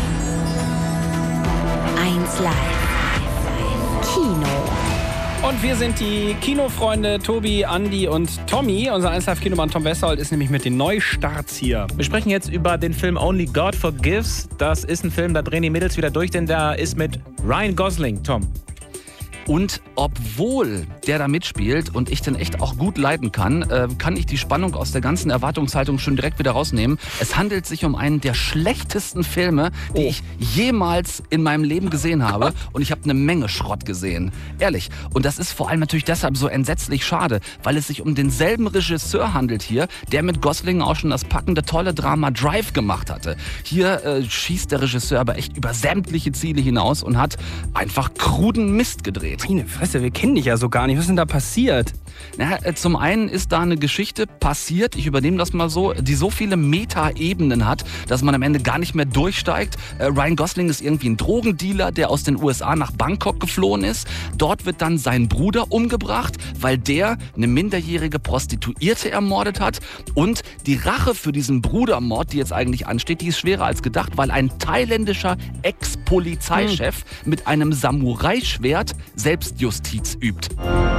eins Live. Kino. Und wir sind die Kinofreunde Tobi, Andi und Tommy. Unser eins Live Kinomann Tom Westerholt ist nämlich mit den Neustarts hier. Wir sprechen jetzt über den Film Only God Forgives. Das ist ein Film, da drehen die Mädels wieder durch, denn da ist mit Ryan Gosling, Tom. Und obwohl der da mitspielt und ich den echt auch gut leiden kann, äh, kann ich die Spannung aus der ganzen Erwartungshaltung schon direkt wieder rausnehmen. Es handelt sich um einen der schlechtesten Filme, die oh. ich jemals in meinem Leben gesehen habe. Und ich habe eine Menge Schrott gesehen. Ehrlich. Und das ist vor allem natürlich deshalb so entsetzlich schade, weil es sich um denselben Regisseur handelt hier, der mit Gosling auch schon das packende, tolle Drama Drive gemacht hatte. Hier äh, schießt der Regisseur aber echt über sämtliche Ziele hinaus und hat einfach kruden Mist gedreht. Meine Fresse, wir kennen dich ja so gar nicht. Was ist denn da passiert? Na, zum einen ist da eine Geschichte passiert, ich übernehme das mal so, die so viele Meta-Ebenen hat, dass man am Ende gar nicht mehr durchsteigt. Äh, Ryan Gosling ist irgendwie ein Drogendealer, der aus den U S A nach Bangkok geflohen ist. Dort wird dann sein Bruder umgebracht, weil der eine minderjährige Prostituierte ermordet hat. Und die Rache für diesen Brudermord, die jetzt eigentlich ansteht, die ist schwerer als gedacht, weil ein thailändischer Ex-Polizeichef hm. mit einem Samurai-Schwert Selbstjustiz übt.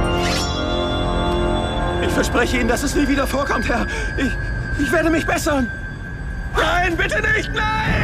Ich verspreche Ihnen, dass es nie wieder vorkommt, Herr. Ich, ich werde mich bessern. Nein, bitte nicht, nein!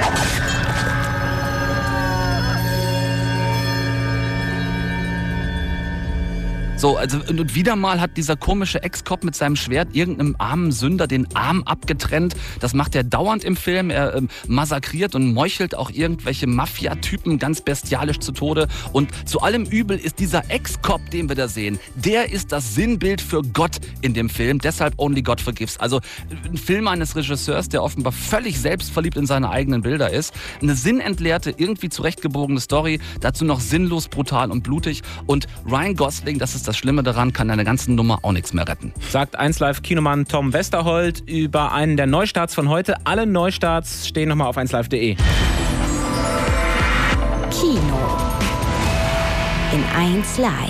So, also und wieder mal hat dieser komische Ex-Cop mit seinem Schwert irgendeinem armen Sünder den Arm abgetrennt. Das macht er dauernd im Film. Er ähm, massakriert und meuchelt auch irgendwelche Mafia-Typen ganz bestialisch zu Tode. Und zu allem Übel ist dieser Ex-Cop, den wir da sehen, der ist das Sinnbild für Gott in dem Film. Deshalb Only God Forgives. Also ein Film eines Regisseurs, der offenbar völlig selbstverliebt in seine eigenen Bilder ist. Eine sinnentleerte, irgendwie zurechtgebogene Story. Dazu noch sinnlos, brutal und blutig. Und Ryan Gosling, das ist das Schlimme daran, kann deine ganzen Nummer auch nichts mehr retten. Sagt eins Live Kinomann Tom Westerholt über einen der Neustarts von heute. Alle Neustarts stehen nochmal auf eins live punkt de. Kino in eins Live.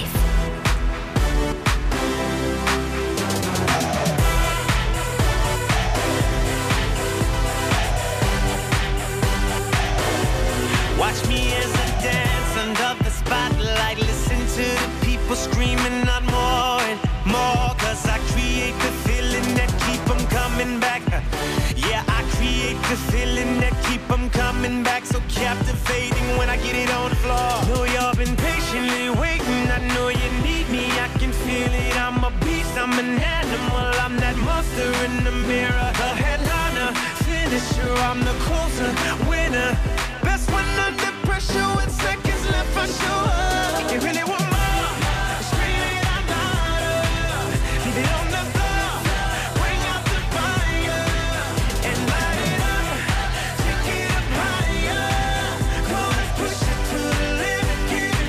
Watch me as I dance under the spotlight. Listen to the people screaming out more and more. Cause I create the feeling that keep them coming back. Yeah, I create the feeling that keep them coming back. So captivating when I get it on the floor. Know y'all been patiently waiting. I know you need me. I can feel it. I'm a beast. I'm an animal. I'm that monster in the mirror. The headliner, finisher. I'm the closer, winner. Best one under pressure with seconds left for sure. You really want more? Scream it out louder. Leave it on the floor. Bring out the fire and light it up. Take it up higher. Come on, push it to the limit. Give it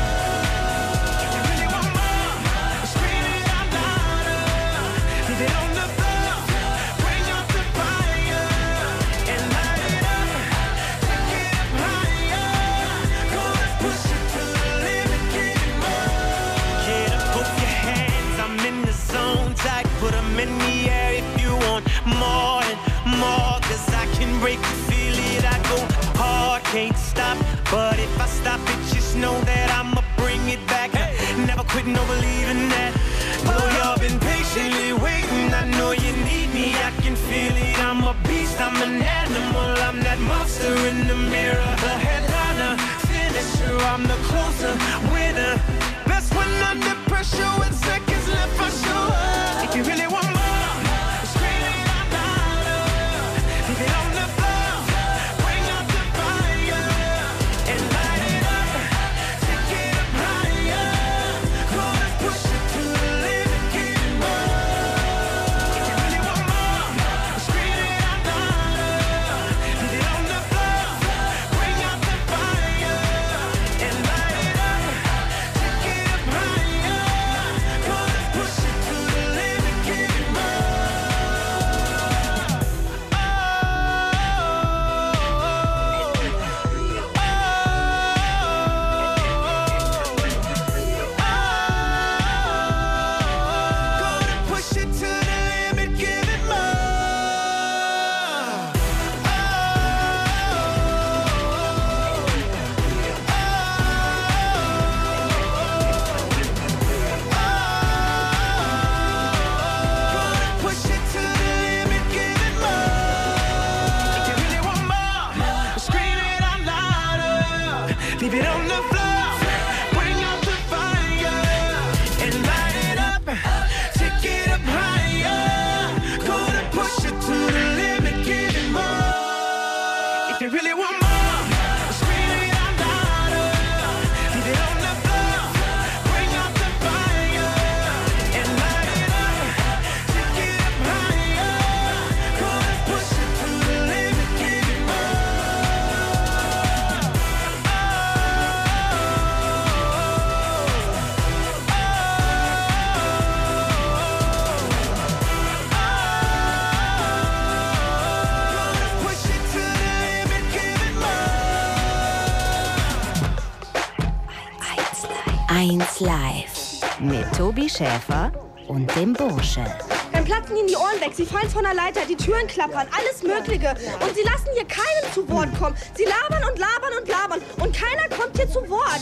more. You really want more? Scream it out louder. Leave it on the floor. Bring out the fire and light it up. Take it up higher. Come on, push it to the limit. Give it more. Get up, put your hands. I'm in the zone. Tight, put 'em in the air if you want more and more. Cause I can break you, feel it. I go hard, can't stop. But if I stop it, just know that I'ma bring it back. Never quit, no believing that. Know y'all been patiently waiting. I know you need me. I can feel it. I'm a beast. I'm an animal. I'm that monster in the mirror. The headliner, finisher. I'm the closer, winner. Best one under pressure with seconds left for sure. If you really want more, scream it out louder. Leave it on the floor. Bring out the fire and light it up. Take it up higher. Come on, push it to the limit. Give it more. If you really want more, scream it out louder. Leave it on the floor. Bring out the fire and light it up. Take it up higher. Come on, eins Live mit Tobi Schäfer und dem Bursche. Dann platzen ihnen die Ohren weg, sie fallen von der Leiter, die Türen klappern, alles Mögliche. Und sie lassen hier keinen zu Wort kommen. Sie labern und labern und labern und keiner kommt hier zu Wort.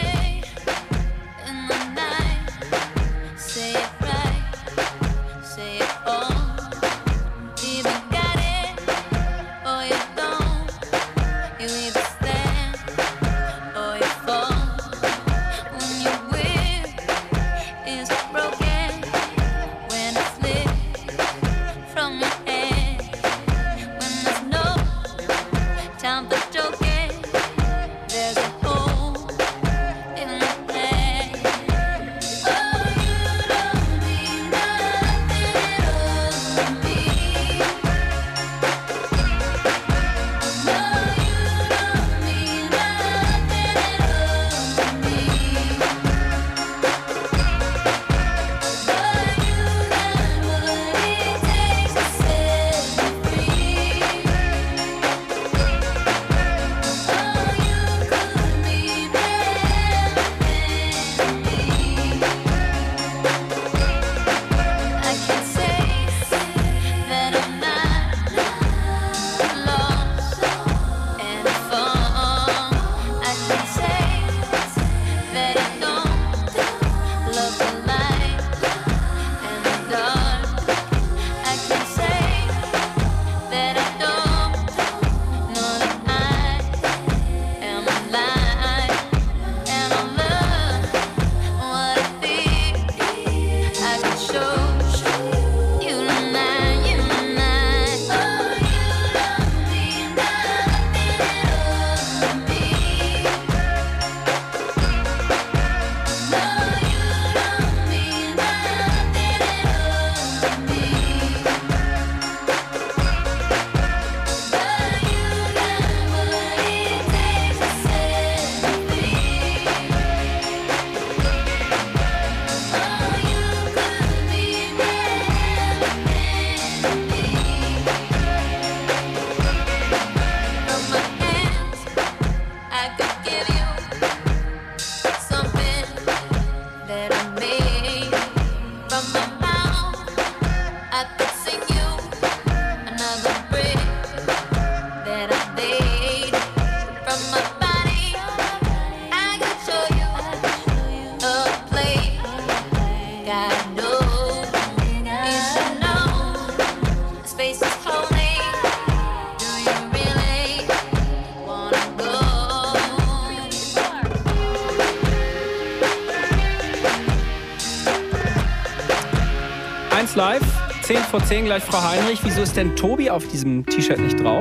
Live, zehn vor zehn gleich Frau Heinrich. Wieso ist denn Tobi auf diesem T-Shirt nicht drauf?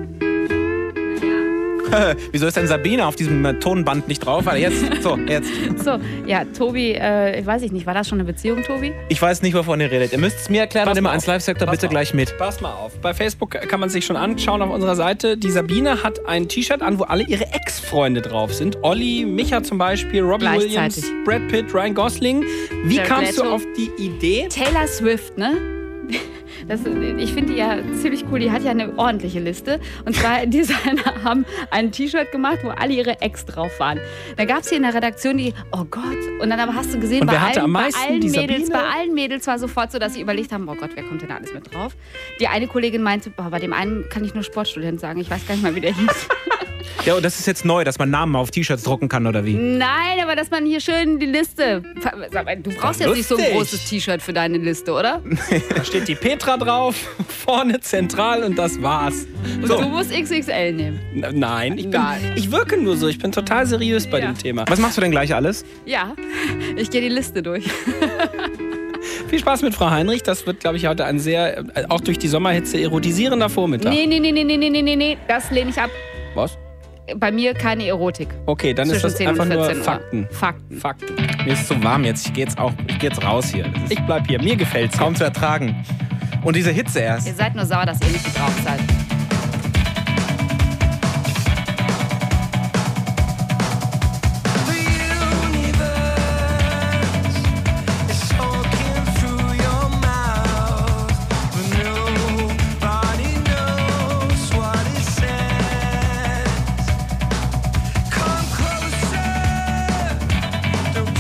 Wieso ist denn Sabine auf diesem äh, Tonband nicht drauf? Warte, jetzt, so, jetzt. So, ja, Tobi, äh, weiß ich nicht, war das schon eine Beziehung, Tobi? Ich weiß nicht, wovon ihr redet. Ihr müsst es mir erklären und immer ans Live-Sektor bitte auf. gleich mit. Pass mal auf. Bei Facebook kann man sich schon anschauen auf unserer Seite. Die Sabine hat ein T-Shirt an, wo alle ihre Ex-Freunde drauf sind. Olli, Micha zum Beispiel, Robbie Williams, Brad Pitt, Ryan Gosling. Wie Jared kamst Leto. du auf die Idee? Taylor Swift, ne? Das, ich finde die ja ziemlich cool. Die hat ja eine ordentliche Liste. Und zwar, Designer haben ein T-Shirt gemacht, wo alle ihre Ex drauf waren. Da gab es hier in der Redaktion die, oh Gott. Und dann aber hast du gesehen, Und bei wer hatte allen, am bei, meisten? allen Die Mädels, Sabine? bei allen Mädels war sofort so, dass sie überlegt haben, oh Gott, wer kommt denn da alles mit drauf? Die eine Kollegin meinte, boah, bei dem einen kann ich nur Sportstudent sagen. Ich weiß gar nicht mal, wie der hieß. Ja, und das ist jetzt neu, dass man Namen auf T-Shirts drucken kann, oder wie? Nein, aber dass man hier schön die Liste... Sag mal, Du brauchst jetzt nicht so ein lustig. großes T-Shirt für deine Liste, oder? Da steht die Petra drauf, vorne zentral und das war's. Und So. du musst X X L nehmen. N- Nein, ich, bin, Nein. ich wirke nur so. Ich bin total seriös bei Ja. dem Thema. Was machst du denn gleich alles? Ja, ich gehe die Liste durch. Viel Spaß mit Frau Heinrich. Das wird, glaube ich, heute ein sehr, äh, auch durch die Sommerhitze, erotisierender Vormittag. Nee, nee, nee, nee, nee, nee, nee, nee, nee, das lehne ich ab. Was? Bei mir keine Erotik. Okay, dann ist Zwischen das zehn und einfach nur vierzehn Uhr. Fakten. Fakten. Fakten. Mir ist zu warm jetzt. Ich gehe jetzt auch, ich gehe jetzt raus hier. Das ist Ich bleib hier. Mir gefällt's. kaum zu ertragen. Und diese Hitze erst. Ihr seid nur sauer, dass ihr nicht gebraucht seid. Don't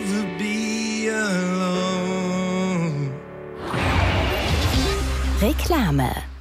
rather be alone. Reklame.